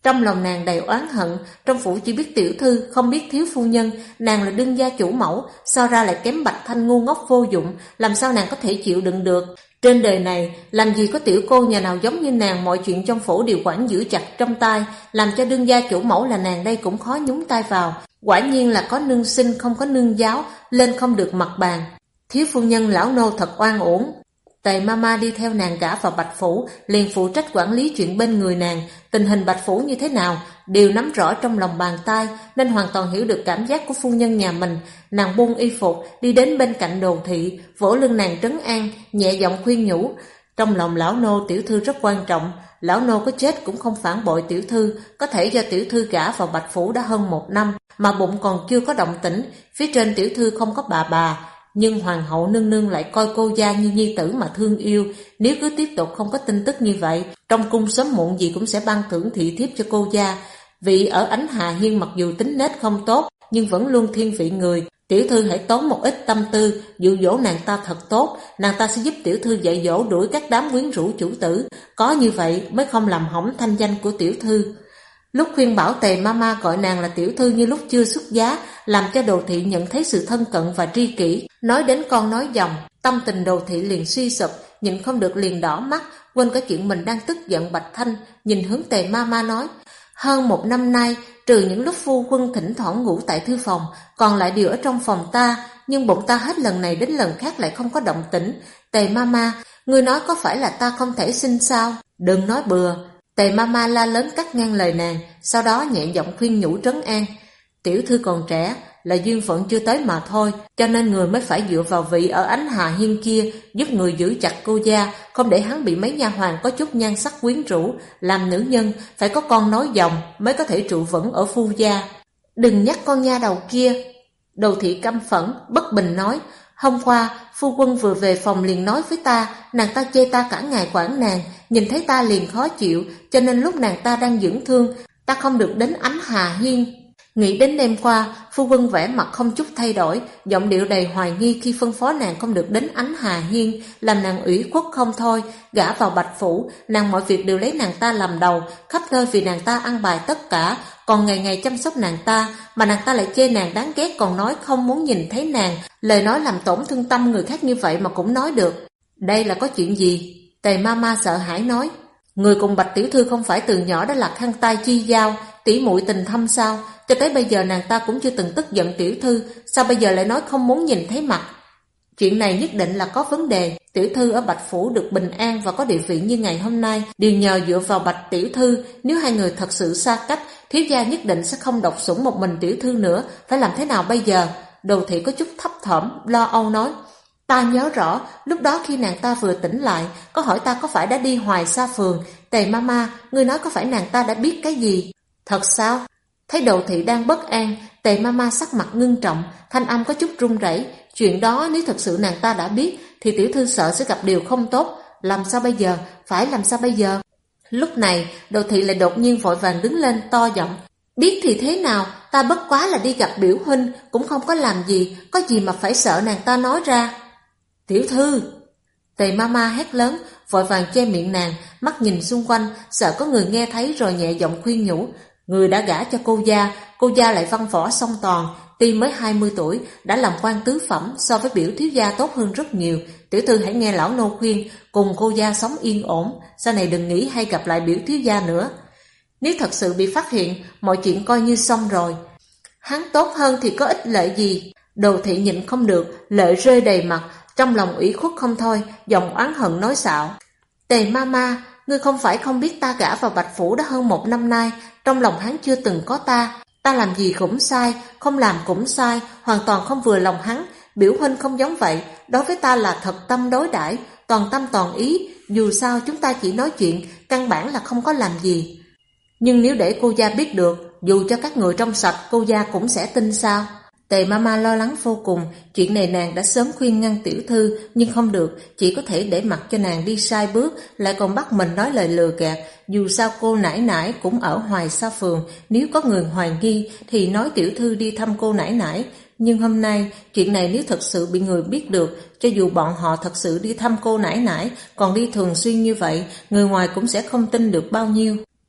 Trong lòng nàng đầy oán hận, trong phủ chỉ biết tiểu thư, không biết thiếu phu nhân, nàng là đương gia chủ mẫu, sao ra lại kém Bạch Thanh ngu ngốc vô dụng, làm sao nàng có thể chịu đựng được. Trên đời này, làm gì có tiểu cô nhà nào giống như nàng, mọi chuyện trong phủ đều quản giữ chặt trong tay, làm cho đương gia chủ mẫu là nàng đây cũng khó nhúng tay vào. Quả nhiên là có nương sinh không có nương giáo, lên không được mặt bàn. Thiếu phu nhân lão nô thật oan uổng. Tề Mama đi theo nàng gả vào Bạch Phủ, liền phụ trách quản lý chuyện bên người nàng, tình hình Bạch Phủ như thế nào, đều nắm rõ trong lòng bàn tay, nên hoàn toàn hiểu được cảm giác của phu nhân nhà mình. Nàng buông y phục, đi đến bên cạnh Đồ Thị, vỗ lưng nàng trấn an, nhẹ giọng khuyên nhủ. Trong lòng lão nô tiểu thư rất quan trọng, lão nô có chết cũng không phản bội tiểu thư, có thể do tiểu thư gả vào Bạch Phủ đã hơn 1 năm, mà bụng còn chưa có động tĩnh, phía trên tiểu thư không có bà. Nhưng hoàng hậu nương nương lại coi cô gia như nhi tử mà thương yêu, nếu cứ tiếp tục không có tin tức như vậy, trong cung sớm muộn gì cũng sẽ ban thưởng thị thiếp cho cô gia. Vị ở Ánh Hà Hiên mặc dù tính nết không tốt, nhưng vẫn luôn thiên vị người, tiểu thư hãy tốn một ít tâm tư, dụ dỗ nàng ta thật tốt, nàng ta sẽ giúp tiểu thư dạy dỗ đuổi các đám quyến rũ chủ tử, có như vậy mới không làm hỏng thanh danh của tiểu thư. Lúc khuyên bảo Tề Mama gọi nàng là tiểu thư như lúc chưa xuất giá, làm cho Đồ Thị nhận thấy sự thân cận và tri kỷ. Nói đến con nói dòng, tâm tình Đồ Thị liền suy sụp, nhịn không được liền đỏ mắt, quên cả chuyện mình đang tức giận Bạch Thanh, nhìn hướng Tề Mama nói: hơn 1 năm nay, trừ những lúc phu quân thỉnh thoảng ngủ tại thư phòng, còn lại đều ở trong phòng ta, nhưng bụng ta hết lần này đến lần khác lại không có động tĩnh. Tề Mama, ngươi nói có phải là ta không thể sinh sao? Đừng nói bừa. Tề Mama la lớn cắt ngang lời nàng, sau đó nhẹ giọng khuyên nhủ trấn an. Tiểu thư còn trẻ, là duyên phận chưa tới mà thôi, cho nên người mới phải dựa vào vị ở Ánh Hà Hiên kia, giúp người giữ chặt cô gia, không để hắn bị mấy nha hoàn có chút nhan sắc quyến rũ. Làm nữ nhân, phải có con nối dòng mới có thể trụ vững ở phu gia. Đừng nhắc con nha đầu kia. Đồ Thị căm phẫn, bất bình nói. Hôm qua, phu quân vừa về phòng liền nói với ta, nàng ta chê ta cả ngày quản nàng, nhìn thấy ta liền khó chịu, cho nên lúc nàng ta đang dưỡng thương, ta không được đến Ánh Hà Hiên. Nghĩ đến đêm qua, phu quân vẻ mặt không chút thay đổi, giọng điệu đầy hoài nghi khi phân phó nàng không được đến Ánh Hà Hiên, làm nàng ủy khuất không thôi. Gả vào Bạch Phủ, nàng mọi việc đều lấy nàng ta làm đầu, khắp nơi vì nàng ta ăn bài tất cả, còn ngày ngày chăm sóc nàng ta, mà nàng ta lại chê nàng đáng ghét, còn nói không muốn nhìn thấy nàng. Lời nói làm tổn thương tâm người khác như vậy mà cũng nói được. Đây là có chuyện gì? Tề Mama sợ hãi nói. Người cùng Bạch tiểu thư không phải từ nhỏ đã là khăn tay chi giao, tỉ muội tình thâm sao? Cho tới bây giờ nàng ta cũng chưa từng tức giận tiểu thư, sao bây giờ lại nói không muốn nhìn thấy mặt? Chuyện này nhất định là có vấn đề. Tiểu thư ở Bạch Phủ được bình an và có địa vị như ngày hôm nay đều nhờ dựa vào Bạch tiểu thư. Nếu hai người thật sự xa cách, thiếu gia nhất định sẽ không độc sủng một mình tiểu thư nữa. Phải làm thế nào bây giờ? Đồ Thị có chút thấp thỏm, lo âu nói. Ta nhớ rõ, lúc đó khi nàng ta vừa tỉnh lại, có hỏi ta có phải đã đi hoài xa phường. Tề Mama, ngươi nói có phải nàng ta đã biết cái gì? Thật sao? Thấy Đồ Thị đang bất an, Tề Mama sắc mặt ngưng trọng, thanh âm có chút run rẩy. Chuyện đó nếu thật sự nàng ta đã biết, thì tiểu thư sợ sẽ gặp điều không tốt. Làm sao bây giờ? Phải làm sao bây giờ? Lúc này, Đồ Thị lại đột nhiên vội vàng đứng lên to giọng. Biết thì thế nào, ta bất quá là đi gặp biểu huynh, cũng không có làm gì, có gì mà phải sợ nàng ta nói ra. Tiểu thư! Tề Mama hét lớn, vội vàng che miệng nàng, mắt nhìn xung quanh, sợ có người nghe thấy rồi nhẹ giọng khuyên nhủ. Người đã gả cho cô gia lại văn võ song toàn, tuy mới 20 tuổi, đã làm quan tứ phẩm, so với biểu thiếu gia tốt hơn rất nhiều. Tiểu thư hãy nghe lão nô khuyên, cùng cô gia sống yên ổn, sau này đừng nghĩ hay gặp lại biểu thiếu gia nữa. Nếu thật sự bị phát hiện, mọi chuyện coi như xong rồi. Hắn tốt hơn thì có ích lợi gì? Đồ Thị nhịn không được, lệ rơi đầy mặt, trong lòng ủy khuất không thôi, giọng oán hận nói xạo. Tề Mama, ngươi không phải không biết ta gả vào Bạch Phủ đã hơn 1 năm nay, trong lòng hắn chưa từng có ta làm gì cũng sai, không làm cũng sai, hoàn toàn không vừa lòng hắn. Biểu huynh không giống vậy, đối với ta là thật tâm đối đãi, toàn tâm toàn ý, dù sao chúng ta chỉ nói chuyện, căn bản là không có làm gì. Nhưng nếu để cô gia biết được, dù cho các người trong sạch, cô gia cũng sẽ tin sao? Tề Mama lo lắng vô cùng, chuyện này nàng đã sớm khuyên ngăn tiểu thư, nhưng không được, chỉ có thể để mặc cho nàng đi sai bước, lại còn bắt mình nói lời lừa gạt. Dù sao cô nãi nãi cũng ở hoài xa phường, nếu có người hoài nghi thì nói tiểu thư đi thăm cô nãi nãi. Nhưng hôm nay, chuyện này nếu thật sự bị người biết được, cho dù bọn họ thật sự đi thăm cô nãi nãi, còn đi thường xuyên như vậy, người ngoài cũng sẽ không tin được bao nhiêu.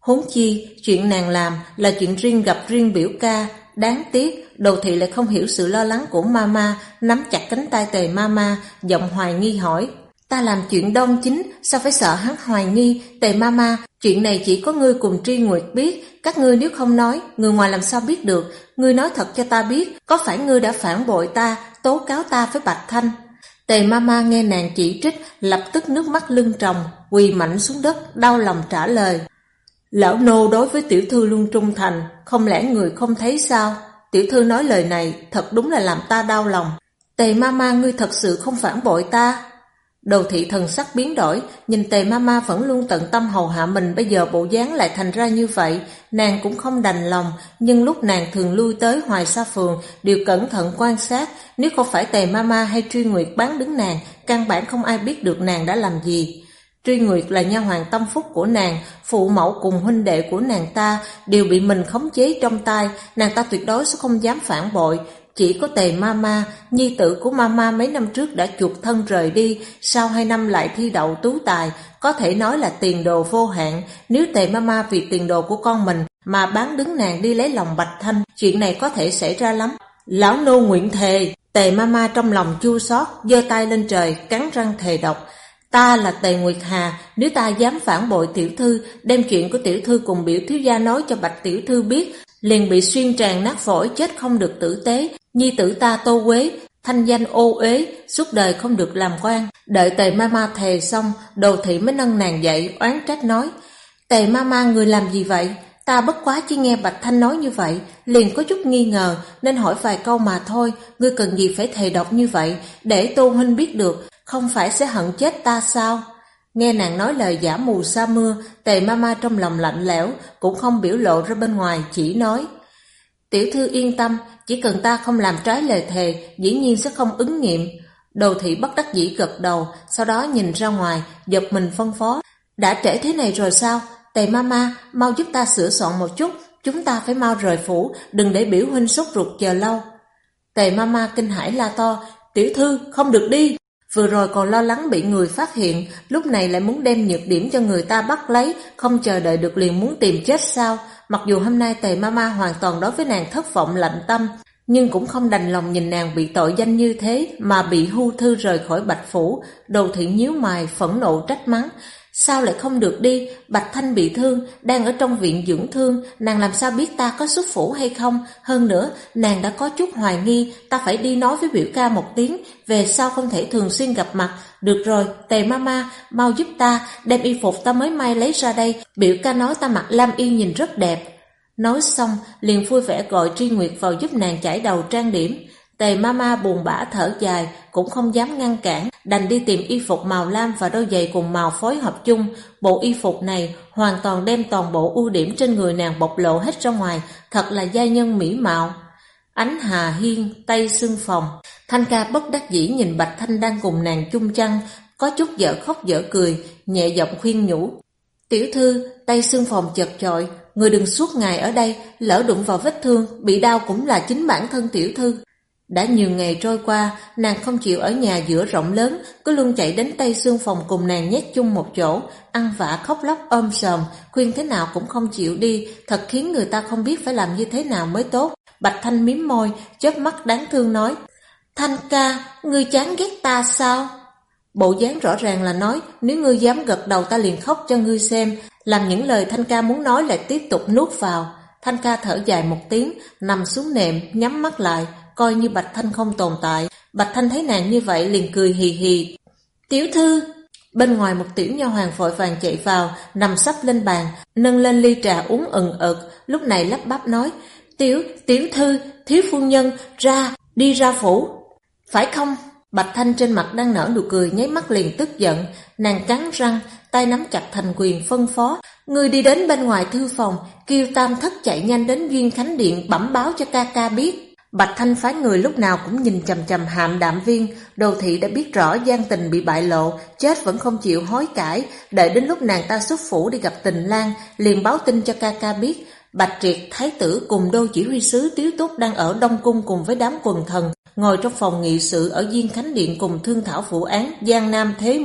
Huống chi, chuyện nàng làm là chuyện riêng gặp riêng biểu ca. Đáng tiếc, Đồ Thị lại không hiểu sự lo lắng của Mama, nắm chặt cánh tay Tề Mama, giọng hoài nghi hỏi. Ta làm chuyện đoan chính, sao phải sợ hắn hoài nghi? Tề Mama, chuyện này chỉ có ngươi cùng Tri Nguyệt biết. Các ngươi nếu không nói, người ngoài làm sao biết được? Ngươi nói thật cho ta biết, có phải ngươi đã phản bội ta, tố cáo ta với Bạch Thanh? Tề Mama nghe nàng chỉ trích, lập tức nước mắt lưng tròng, quỳ mạnh xuống đất, đau lòng trả lời. Lão nô đối với tiểu thư luôn trung thành, không lẽ người không thấy sao? Tiểu thư nói lời này thật đúng là làm ta đau lòng. Tề Mama, ngươi thật sự không phản bội ta? Đồ Thị thần sắc biến đổi, nhìn Tề Mama vẫn luôn tận tâm hầu hạ mình, bây giờ bộ dáng lại thành ra như vậy, nàng cũng không đành lòng. Nhưng lúc nàng thường lui tới Hoài Sa Phường đều cẩn thận quan sát, nếu không phải Tề Mama hay Tri Nguyệt bán đứng nàng, căn bản không ai biết được nàng đã làm gì. Tri Nguyệt là nha hoàn tâm phúc của nàng, phụ mẫu cùng huynh đệ của nàng ta đều bị mình khống chế trong tay, nàng ta tuyệt đối sẽ không dám phản bội. Chỉ có Tề Mama, nhi tử của Mama mấy năm trước đã chuộc thân rời đi, sau 2 năm lại thi đậu tú tài, có thể nói là tiền đồ vô hạn. Nếu Tề Mama vì tiền đồ của con mình mà bán đứng nàng đi lấy lòng Bạch Thanh, chuyện này có thể xảy ra lắm. Lão nô nguyện thề. Tề Mama trong lòng chua xót, giơ tay lên trời, cắn răng thề độc. Ta là Tề Nguyệt Hà, nếu ta dám phản bội tiểu thư, đem chuyện của tiểu thư cùng biểu thiếu gia nói cho Bạch tiểu thư biết, liền bị xuyên tràn nát phổi, chết không được tử tế. Nhi tử ta Tô Quế, thanh danh ô uế, suốt đời không được làm quan. Đợi Tề Mama thề xong, Đồ Thị mới nâng nàng dậy, oán trách nói. Tề Mama, người làm gì vậy? Ta bất quá chỉ nghe Bạch Thanh nói như vậy, liền có chút nghi ngờ, nên hỏi vài câu mà thôi. Ngươi cần gì phải thề độc như vậy, để Tô huynh biết được, không phải sẽ hận chết ta sao? Nghe nàng nói lời giả mù sa mưa, Tề Mama trong lòng lạnh lẽo, cũng không biểu lộ ra bên ngoài, chỉ nói. Tiểu thư yên tâm, chỉ cần ta không làm trái lời thề, dĩ nhiên sẽ không ứng nghiệm. Đồ Thị bất đắc dĩ gật đầu, sau đó nhìn ra ngoài, giật mình phân phó. Đã trễ thế này rồi sao? Tề Mama, mau giúp ta sửa soạn một chút, chúng ta phải mau rời phủ, đừng để biểu huynh sốt ruột chờ lâu. Tề Mama kinh hãi la to, tiểu thư không được đi. Vừa rồi còn lo lắng bị người phát hiện, lúc này lại muốn đem nhược điểm cho người ta bắt lấy, không chờ đợi được liền muốn tìm chết sao? Mặc dù hôm nay Tề Mama hoàn toàn đối với nàng thất vọng lạnh tâm, nhưng cũng không đành lòng nhìn nàng bị tội danh như thế mà bị hưu thư rời khỏi Bạch phủ. Đồ Thị nhíu mày phẫn nộ trách mắng. Sao lại không được đi? Bạch Thanh bị thương, đang ở trong viện dưỡng thương, nàng làm sao biết ta có xuất phủ hay không? Hơn nữa, nàng đã có chút hoài nghi, ta phải đi nói với biểu ca một tiếng, về sau không thể thường xuyên gặp mặt. Được rồi, Tề Mama, mau giúp ta, đem y phục ta mới may lấy ra đây, biểu ca nói ta mặc lam y nhìn rất đẹp. Nói xong, liền vui vẻ gọi Tri Nguyệt vào giúp nàng chải đầu trang điểm. Tề Mama buồn bã thở dài, cũng không dám ngăn cản, đành đi tìm y phục màu lam và đôi giày cùng màu phối hợp chung. Bộ y phục này hoàn toàn đem toàn bộ ưu điểm trên người nàng bộc lộ hết ra ngoài, thật là giai nhân mỹ mạo. Ánh Hà Hiên, Tây Sương Phòng. Thanh ca bất đắc dĩ nhìn Bạch Thanh đang cùng nàng chung chăn, có chút dở khóc dở cười, nhẹ giọng khuyên nhủ. Tiểu thư, Tây Sương Phòng chật chội, người đừng suốt ngày ở đây, lỡ đụng vào vết thương, bị đau cũng là chính bản thân tiểu thư. Đã nhiều ngày trôi qua, nàng không chịu ở nhà giữa rộng lớn, cứ luôn chạy đến Tây Sương Phòng cùng nàng nhét chung một chỗ, ăn vạ khóc lóc ôm sòm, khuyên thế nào cũng không chịu đi, thật khiến người ta không biết phải làm như thế nào mới tốt. Bạch Thanh mím môi, chớp mắt đáng thương nói, Thanh ca, ngươi chán ghét ta sao? Bộ dáng rõ ràng là nói, nếu ngươi dám gật đầu ta liền khóc cho ngươi xem, làm những lời Thanh ca muốn nói lại tiếp tục nuốt vào. Thanh ca thở dài một tiếng, nằm xuống nệm, nhắm mắt lại, coi như Bạch Thanh không tồn tại. Bạch Thanh thấy nàng như vậy liền cười hì hì. Tiểu thư! Bên ngoài một tiểu nha hoàn vội vàng chạy vào, nằm sấp lên bàn, nâng lên ly trà uống ừng ực, lúc này lắp bắp nói, tiểu thư, thiếu phu nhân, đi ra phủ. Phải không? Bạch Thanh trên mặt đang nở nụ cười, nháy mắt liền tức giận, nàng cắn răng, tay nắm chặt thành quyền phân phó, ngươi đi đến bên ngoài thư phòng, kêu Tam Thất chạy nhanh đến Duyên Khánh Điện bẩm báo cho ca ca biết. Bạch Thanh phái người lúc nào cũng nhìn chằm chằm Hàm Đạm Viên, Đồ Thị đã biết rõ gian tình bị bại lộ, chết vẫn không chịu hối cải, đợi đến lúc nàng ta xuất phủ đi gặp Tình Lang, liền báo tin cho ca ca biết. Bạch Triệt thái tử cùng đô chỉ huy sứ Tiếu Túc đang ở Đông Cung cùng với đám quần thần, ngồi trong phòng nghị sự ở Duyên Khánh Điện cùng thương thảo vụ án Giang Nam Thế Muối.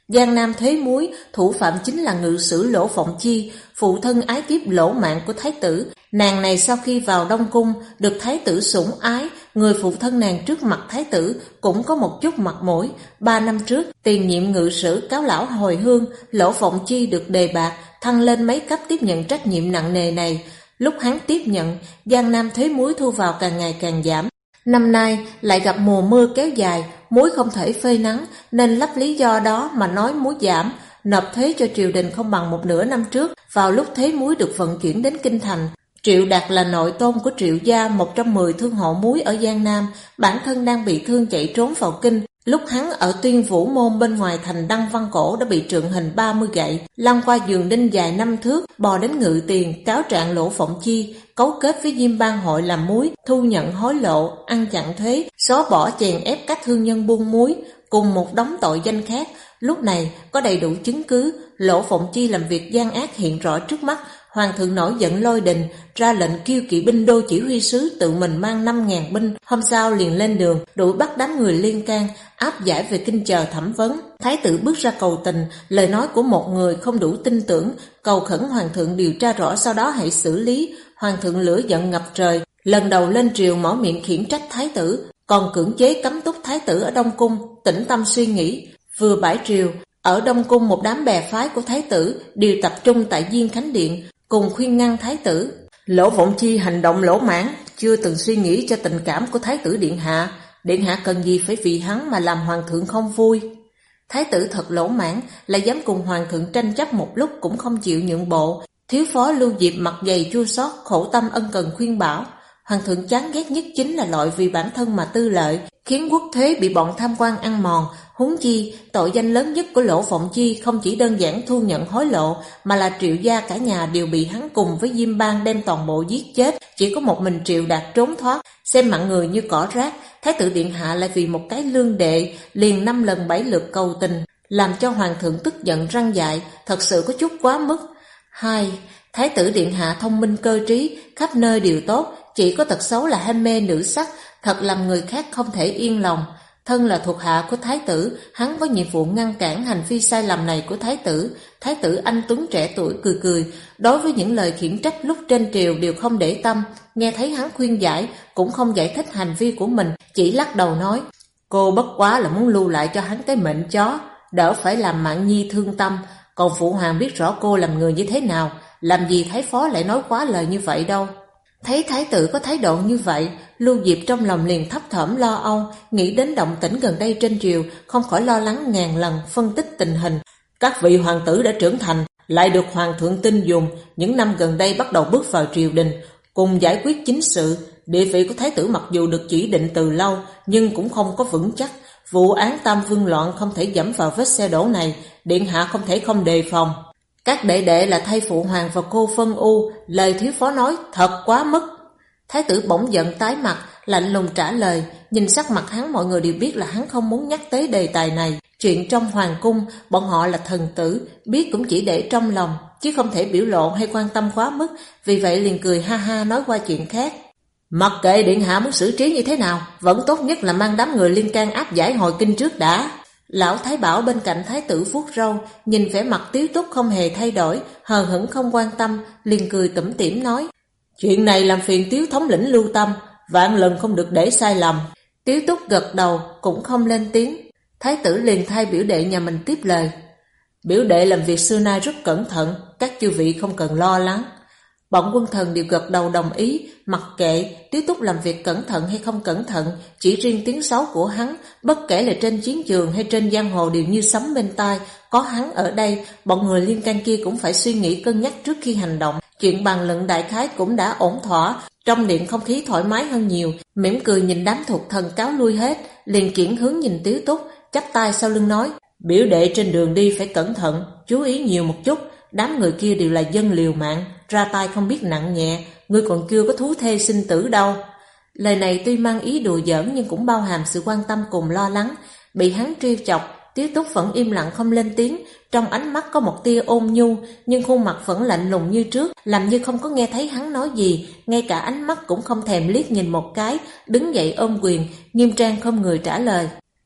Giang Nam Thế Múi, thủ phạm chính là ngự sử Lỗ Phụng Chi, phụ thân ái tiếp lỗ mạng của thái tử. Nàng này sau khi vào Đông Cung, được thái tử sủng ái, người phụ thân nàng trước mặt thái tử cũng có một chút mặt mũi. 3 năm trước, tiền nhiệm ngự sử cáo lão hồi hương, Lỗ Phụng Chi được đề bạt, thăng lên mấy cấp tiếp nhận trách nhiệm nặng nề này. Lúc hắn tiếp nhận, Giang Nam Thế Múi thu vào càng ngày càng giảm. Năm nay lại gặp mùa mưa kéo dài, muối không thể phơi nắng, nên lắp lý do đó mà nói muối giảm, nộp thuế cho triều đình không bằng một nửa năm trước. Vào lúc thế muối được vận chuyển đến Kinh Thành, Triệu Đạt là nội tôn của Triệu gia, 110 thương hộ muối ở Giang Nam, bản thân đang bị thương chạy trốn vào Kinh. Lúc hắn ở Tuyên Vũ Môn bên ngoài thành Đăng Văn Cổ đã bị trượng hình 30 gậy, lăn qua giường đinh dài 5 thước, bò đến Ngự Tiền, cáo trạng Lỗ Phụng Chi, cấu kết với Diêm Bang hội làm muối, thu nhận hối lộ, ăn chặn thuế, xóa bỏ chèn ép các thương nhân buôn muối, cùng một đống tội danh khác. Lúc này có đầy đủ chứng cứ, Lỗ Phụng Chi làm việc gian ác hiện rõ trước mắt. Hoàng thượng nổi giận lôi đình, ra lệnh kêu kỵ binh đô chỉ huy sứ tự mình mang 5.000 binh, hôm sau liền lên đường, đuổi bắt đám người liên can, áp giải về Kinh chờ thẩm vấn. Thái tử bước ra cầu tình, lời nói của một người không đủ tin tưởng, cầu khẩn hoàng thượng điều tra rõ sau đó hãy xử lý. Hoàng thượng lửa giận ngập trời, lần đầu lên triều mở miệng khiển trách thái tử, còn cưỡng chế cấm túc thái tử ở Đông Cung. Tĩnh tâm suy nghĩ, vừa bãi triều, ở Đông Cung một đám bè phái của thái tử đều tập trung tại Diên Khánh Điện, cùng khuyên ngăn thái tử. Lỗ Phụng Chi hành động lỗ mãng, chưa từng suy nghĩ cho tình cảm của thái tử điện hạ. Điện hạ cần gì phải vì hắn mà làm hoàng thượng không vui. Thái tử thật lỗ mãng, lại dám cùng hoàng thượng tranh chấp một lúc cũng không chịu nhượng bộ. Thiếu phó Lưu Diệp mặt dày chua xót, khổ tâm ân cần khuyên bảo. Hoàng thượng chán ghét nhất chính là loại vì bản thân mà tư lợi, khiến quốc thuế bị bọn tham quan ăn mòn. Huống chi, tội danh lớn nhất của Lỗ Phụng Chi không chỉ đơn giản thu nhận hối lộ, mà là Triệu gia cả nhà đều bị hắn cùng với Diêm Bang đem toàn bộ giết chết, chỉ có một mình Triệu Đạt trốn thoát. Xem mạng người như cỏ rác, thái tử điện hạ lại vì một cái lương đệ liền 5 lần 7 lượt cầu tình, làm cho hoàng thượng tức giận răng dại, thật sự có chút quá mức. 2. Thái tử điện hạ thông minh cơ trí, khắp nơi đều tốt, chỉ có tật xấu là ham mê nữ sắc, thật làm người khác không thể yên lòng. Thân là thuộc hạ của thái tử, hắn có nhiệm vụ ngăn cản hành vi sai lầm này của thái tử. Thái tử anh tuấn trẻ tuổi cười cười, đối với những lời khiển trách lúc trên triều đều không để tâm, nghe thấy hắn khuyên giải cũng không giải thích hành vi của mình, chỉ lắc đầu nói: cô bất quá là muốn lưu lại cho hắn cái mệnh chó, đỡ phải làm Mạn Nhi thương tâm, còn phụ hoàng biết rõ cô làm người như thế nào, làm gì thái phó lại nói quá lời như vậy đâu. Thấy thái tử có thái độ như vậy, Lưu Diệp trong lòng liền thấp thỏm lo âu, nghĩ đến động tĩnh gần đây trên triều, không khỏi lo lắng ngàn lần, phân tích tình hình. Các vị hoàng tử đã trưởng thành, lại được hoàng thượng tin dùng, những năm gần đây bắt đầu bước vào triều đình, cùng giải quyết chính sự. Địa vị của thái tử mặc dù được chỉ định từ lâu, nhưng cũng không có vững chắc. Vụ án Tam Vương loạn không thể dẫm vào vết xe đổ này, điện hạ không thể không đề phòng. Các đệ đệ là thay phụ hoàng và cô phân ưu, lời thiếu phó nói thật quá mức. Thái tử bỗng giận tái mặt, lạnh lùng trả lời. Nhìn sắc mặt hắn, mọi người đều biết là hắn không muốn nhắc tới đề tài này. Chuyện trong hoàng cung, bọn họ là thần tử, biết cũng chỉ để trong lòng, chứ không thể biểu lộ hay quan tâm quá mức. Vì vậy liền cười ha ha nói qua chuyện khác. Mặc kệ điện hạ muốn xử trí như thế nào, vẫn tốt nhất là mang đám người liên can áp giải hồi kinh trước đã. Lão Thái Bảo bên cạnh thái tử vuốt râu, nhìn vẻ mặt Tiếu Túc không hề thay đổi, hờ hững không quan tâm, liền cười tủm tỉm nói: chuyện này làm phiền Tiếu thống lĩnh lưu tâm, vạn lần không được để sai lầm. Tiếu Túc gật đầu, cũng không lên tiếng. Thái tử liền thay biểu đệ nhà mình tiếp lời: biểu đệ làm việc xưa nay rất cẩn thận, các chư vị không cần lo lắng. Bọn quân thần đều gật đầu đồng ý, mặc kệ Tiếu Túc làm việc cẩn thận hay không cẩn thận, chỉ riêng tiếng xấu của hắn, bất kể là trên chiến trường hay trên giang hồ đều như sấm bên tai. Có hắn ở đây, bọn người liên can kia cũng phải suy nghĩ cân nhắc trước khi hành động. Chuyện bàn luận đại khái cũng đã ổn thỏa, trong điện không khí thoải mái hơn nhiều. Mỉm cười nhìn đám thuộc thần cáo lui hết, liền kiển hướng nhìn Tiếu Túc, chắp tay sau lưng nói: biểu đệ trên đường đi phải cẩn thận, chú ý nhiều một chút. Đám người kia đều là dân liều mạng, ra tay không biết nặng nhẹ, ngươi còn chưa có thú thê sinh tử đâu. Lời này tuy mang ý đùa giỡn nhưng cũng bao hàm sự quan tâm cùng lo lắng. Bị hắn trêu chọc, Tiếu Túc vẫn im lặng không lên tiếng, trong ánh mắt có một tia ôn nhu, nhưng khuôn mặt vẫn lạnh lùng như trước, làm như không có nghe thấy hắn nói gì, ngay cả ánh mắt cũng không thèm liếc nhìn một cái, đứng dậy ôm quyền, nghiêm trang không người trả lời.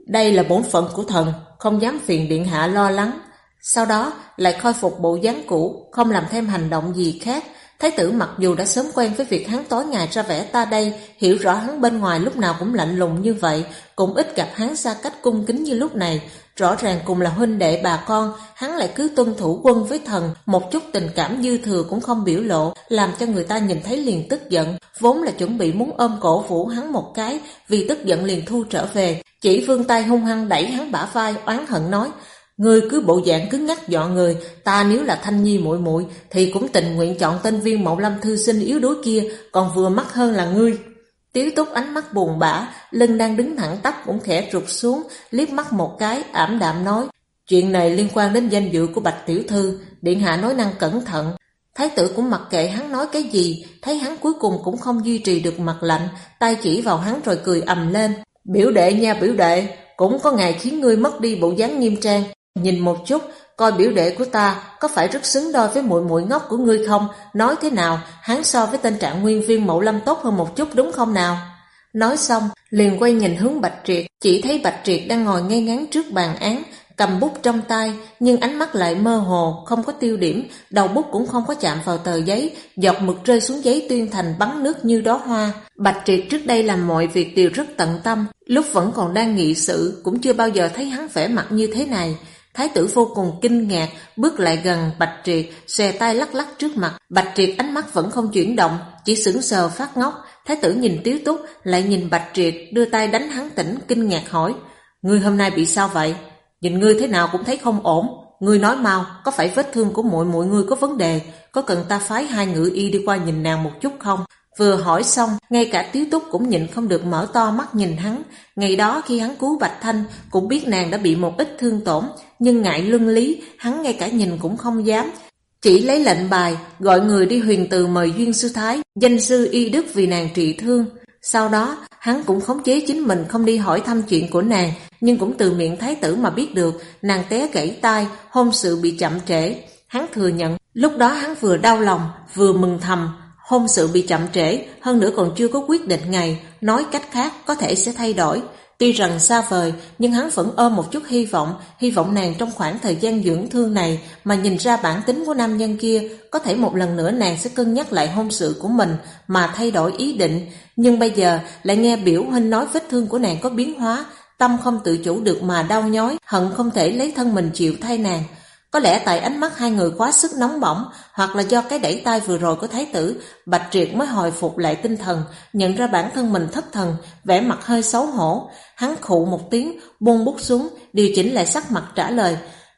Đây là bổn phận của thần, không dám phiền điện hạ lo lắng. Sau đó lại khôi phục bộ dáng cũ, không làm thêm hành động gì khác. Thái tử mặc dù đã sớm quen với việc hắn tối ngày ra vẻ ta đây, hiểu rõ hắn bên ngoài lúc nào cũng lạnh lùng như vậy, cũng ít gặp hắn xa cách cung kính như lúc này. Rõ ràng cùng là huynh đệ bà con, hắn lại cứ tuân thủ quân với thần, một chút tình cảm dư thừa cũng không biểu lộ, làm cho người ta nhìn thấy liền tức giận. Vốn là chuẩn bị muốn ôm cổ vũ hắn một cái, vì tức giận liền thu trở về, chỉ vươn tay hung hăng đẩy hắn bả vai, oán hận nói: Ngươi cứ bộ dạng cứng ngắc dọn người, ta nếu là Thanh Nhi muội muội thì cũng tình nguyện chọn tên Viên Mậu Lâm thư sinh yếu đuối kia, còn vừa mắt hơn là ngươi. Tiếu Túc ánh mắt buồn bã, lưng đang đứng thẳng tắp cũng khẽ trụt xuống, liếc mắt một cái, ảm đạm nói: Chuyện này liên quan đến danh dự của Bạch tiểu thư, điện hạ nói năng cẩn thận. Thái tử cũng mặc kệ hắn nói cái gì, thấy hắn cuối cùng cũng không duy trì được mặt lạnh, tay chỉ vào hắn rồi cười ầm lên: Biểu đệ nha biểu đệ, cũng có ngày khiến ngươi mất đi bộ dáng nghiêm trang. Nhìn một chút, coi biểu đệ của ta có phải rất xứng đôi với muội muội ngốc của ngươi không? Nói thế nào, hắn so với tên Trạng Nguyên Viên Mậu Lâm tốt hơn một chút đúng không nào? Nói xong, liền quay nhìn hướng Bạch Triệt, chỉ thấy Bạch Triệt đang ngồi ngay ngắn trước bàn án, cầm bút trong tay, nhưng ánh mắt lại mơ hồ, không có tiêu điểm, đầu bút cũng không có chạm vào tờ giấy, giọt mực rơi xuống giấy tuyên thành bắn nước như đóa hoa. Bạch Triệt trước đây làm mọi việc đều rất tận tâm, lúc vẫn còn đang nghị sự, cũng chưa bao giờ thấy hắn vẻ mặt như thế này. Thái tử vô cùng kinh ngạc, bước lại gần Bạch Triệt, xòe tay lắc lắc trước mặt. Bạch Triệt ánh mắt vẫn không chuyển động, chỉ sững sờ phát ngốc. Thái tử nhìn Tiếu Túc, lại nhìn Bạch Triệt, đưa tay đánh hắn tỉnh, kinh ngạc hỏi: Ngươi hôm nay bị sao vậy? Nhìn ngươi thế nào cũng thấy không ổn. Ngươi nói mau, có phải vết thương của muội muội ngươi có vấn đề? Có cần ta phái 2 ngự y đi qua nhìn nàng một chút không? Vừa hỏi xong, ngay cả Tiếu Túc cũng nhịn không được mở to mắt nhìn hắn. Ngày đó khi hắn cứu Bạch Thanh, cũng biết nàng đã bị một ít thương tổn, nhưng ngại luân lý, hắn ngay cả nhìn cũng không dám. Chỉ lấy lệnh bài, gọi người đi Huyền Từ mời Duyên Sư Thái, danh sư y đức vì nàng trị thương. Sau đó, hắn cũng khống chế chính mình không đi hỏi thăm chuyện của nàng, nhưng cũng từ miệng thái tử mà biết được nàng té gãy tai, hôn sự bị chậm trễ. Hắn thừa nhận, lúc đó hắn vừa đau lòng, vừa mừng thầm. Hôn sự bị chậm trễ, hơn nữa còn chưa có quyết định ngày, nói cách khác có thể sẽ thay đổi. Tuy rằng xa vời, nhưng hắn vẫn ôm một chút hy vọng nàng trong khoảng thời gian dưỡng thương này mà nhìn ra bản tính của nam nhân kia, có thể một lần nữa nàng sẽ cân nhắc lại hôn sự của mình mà thay đổi ý định. Nhưng bây giờ lại nghe biểu huynh nói vết thương của nàng có biến hóa, tâm không tự chủ được mà đau nhói, hận không thể lấy thân mình chịu thay nàng. Có lẽ tại ánh mắt hai người quá sức nóng bỏng, hoặc là do cái đẩy tay vừa rồi của thái tử, Bạch Triệt mới hồi phục lại tinh thần, nhận ra bản thân mình thất thần, vẻ mặt hơi xấu hổ. Hắn khụ một tiếng, buông bút xuống, điều chỉnh lại sắc mặt trả lời: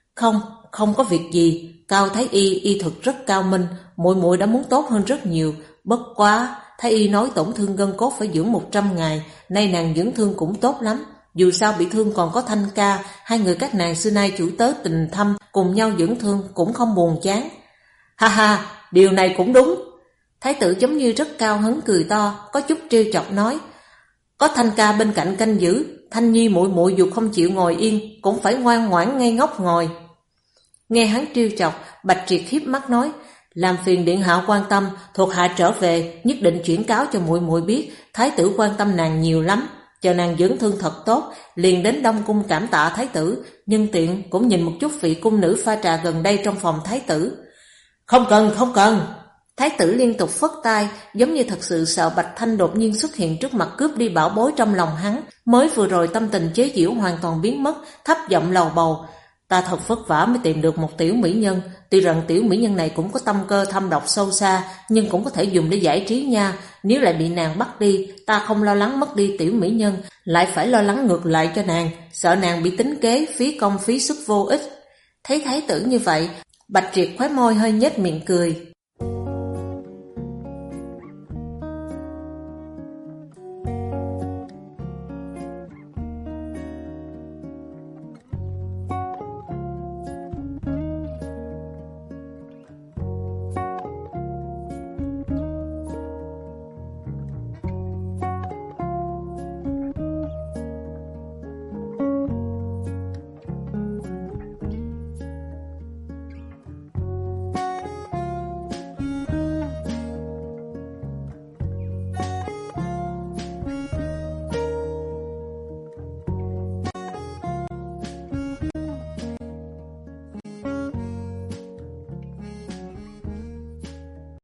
Không có việc gì, Cao Thái y thuật rất cao minh, muội muội đã muốn tốt hơn rất nhiều. Bất quá, Thái y nói tổn thương gân cốt phải dưỡng 100 ngày, nay nàng dưỡng thương cũng tốt lắm. Dù sao bị thương còn có Thanh ca, 2 người các nàng xưa nay chủ tớ tình thâm, cùng nhau dưỡng thương cũng không buồn chán. Ha ha, điều này cũng đúng. Thái tử giống như rất cao hứng cười to, có chút trêu chọc nói: Có Thanh ca bên cạnh canh giữ, Thanh Nhi muội muội dù không chịu ngồi yên, cũng phải ngoan ngoãn ngây ngốc ngồi. Nghe hắn trêu chọc, Bạch Triệt hiếp mắt nói: Làm phiền điện hạ quan tâm, thuộc hạ trở về nhất định chuyển cáo cho muội muội biết, thái tử quan tâm nàng nhiều lắm. Chờ nàng dưỡng thương thật tốt, liền đến Đông Cung cảm tạ thái tử, nhân tiện cũng nhìn một chút vị cung nữ pha trà gần đây trong phòng thái tử. Không cần. Thái tử liên tục phất tay, giống như thật sự sợ Bạch Thanh đột nhiên xuất hiện trước mặt cướp đi bảo bối trong lòng hắn. Mới vừa rồi tâm tình chế giễu hoàn toàn biến mất, thấp giọng lầu bầu: Ta thật vất vả mới tìm được một tiểu mỹ nhân, tuy rằng tiểu mỹ nhân này cũng có tâm cơ thâm độc sâu xa, nhưng cũng có thể dùng để giải trí nha. Nếu lại bị nàng bắt đi, ta không lo lắng mất đi tiểu mỹ nhân, lại phải lo lắng ngược lại cho nàng, sợ nàng bị tính kế, phí công phí sức vô ích. Thấy thái tử như vậy, Bạch Triệt khóe môi hơi nhếch miệng cười.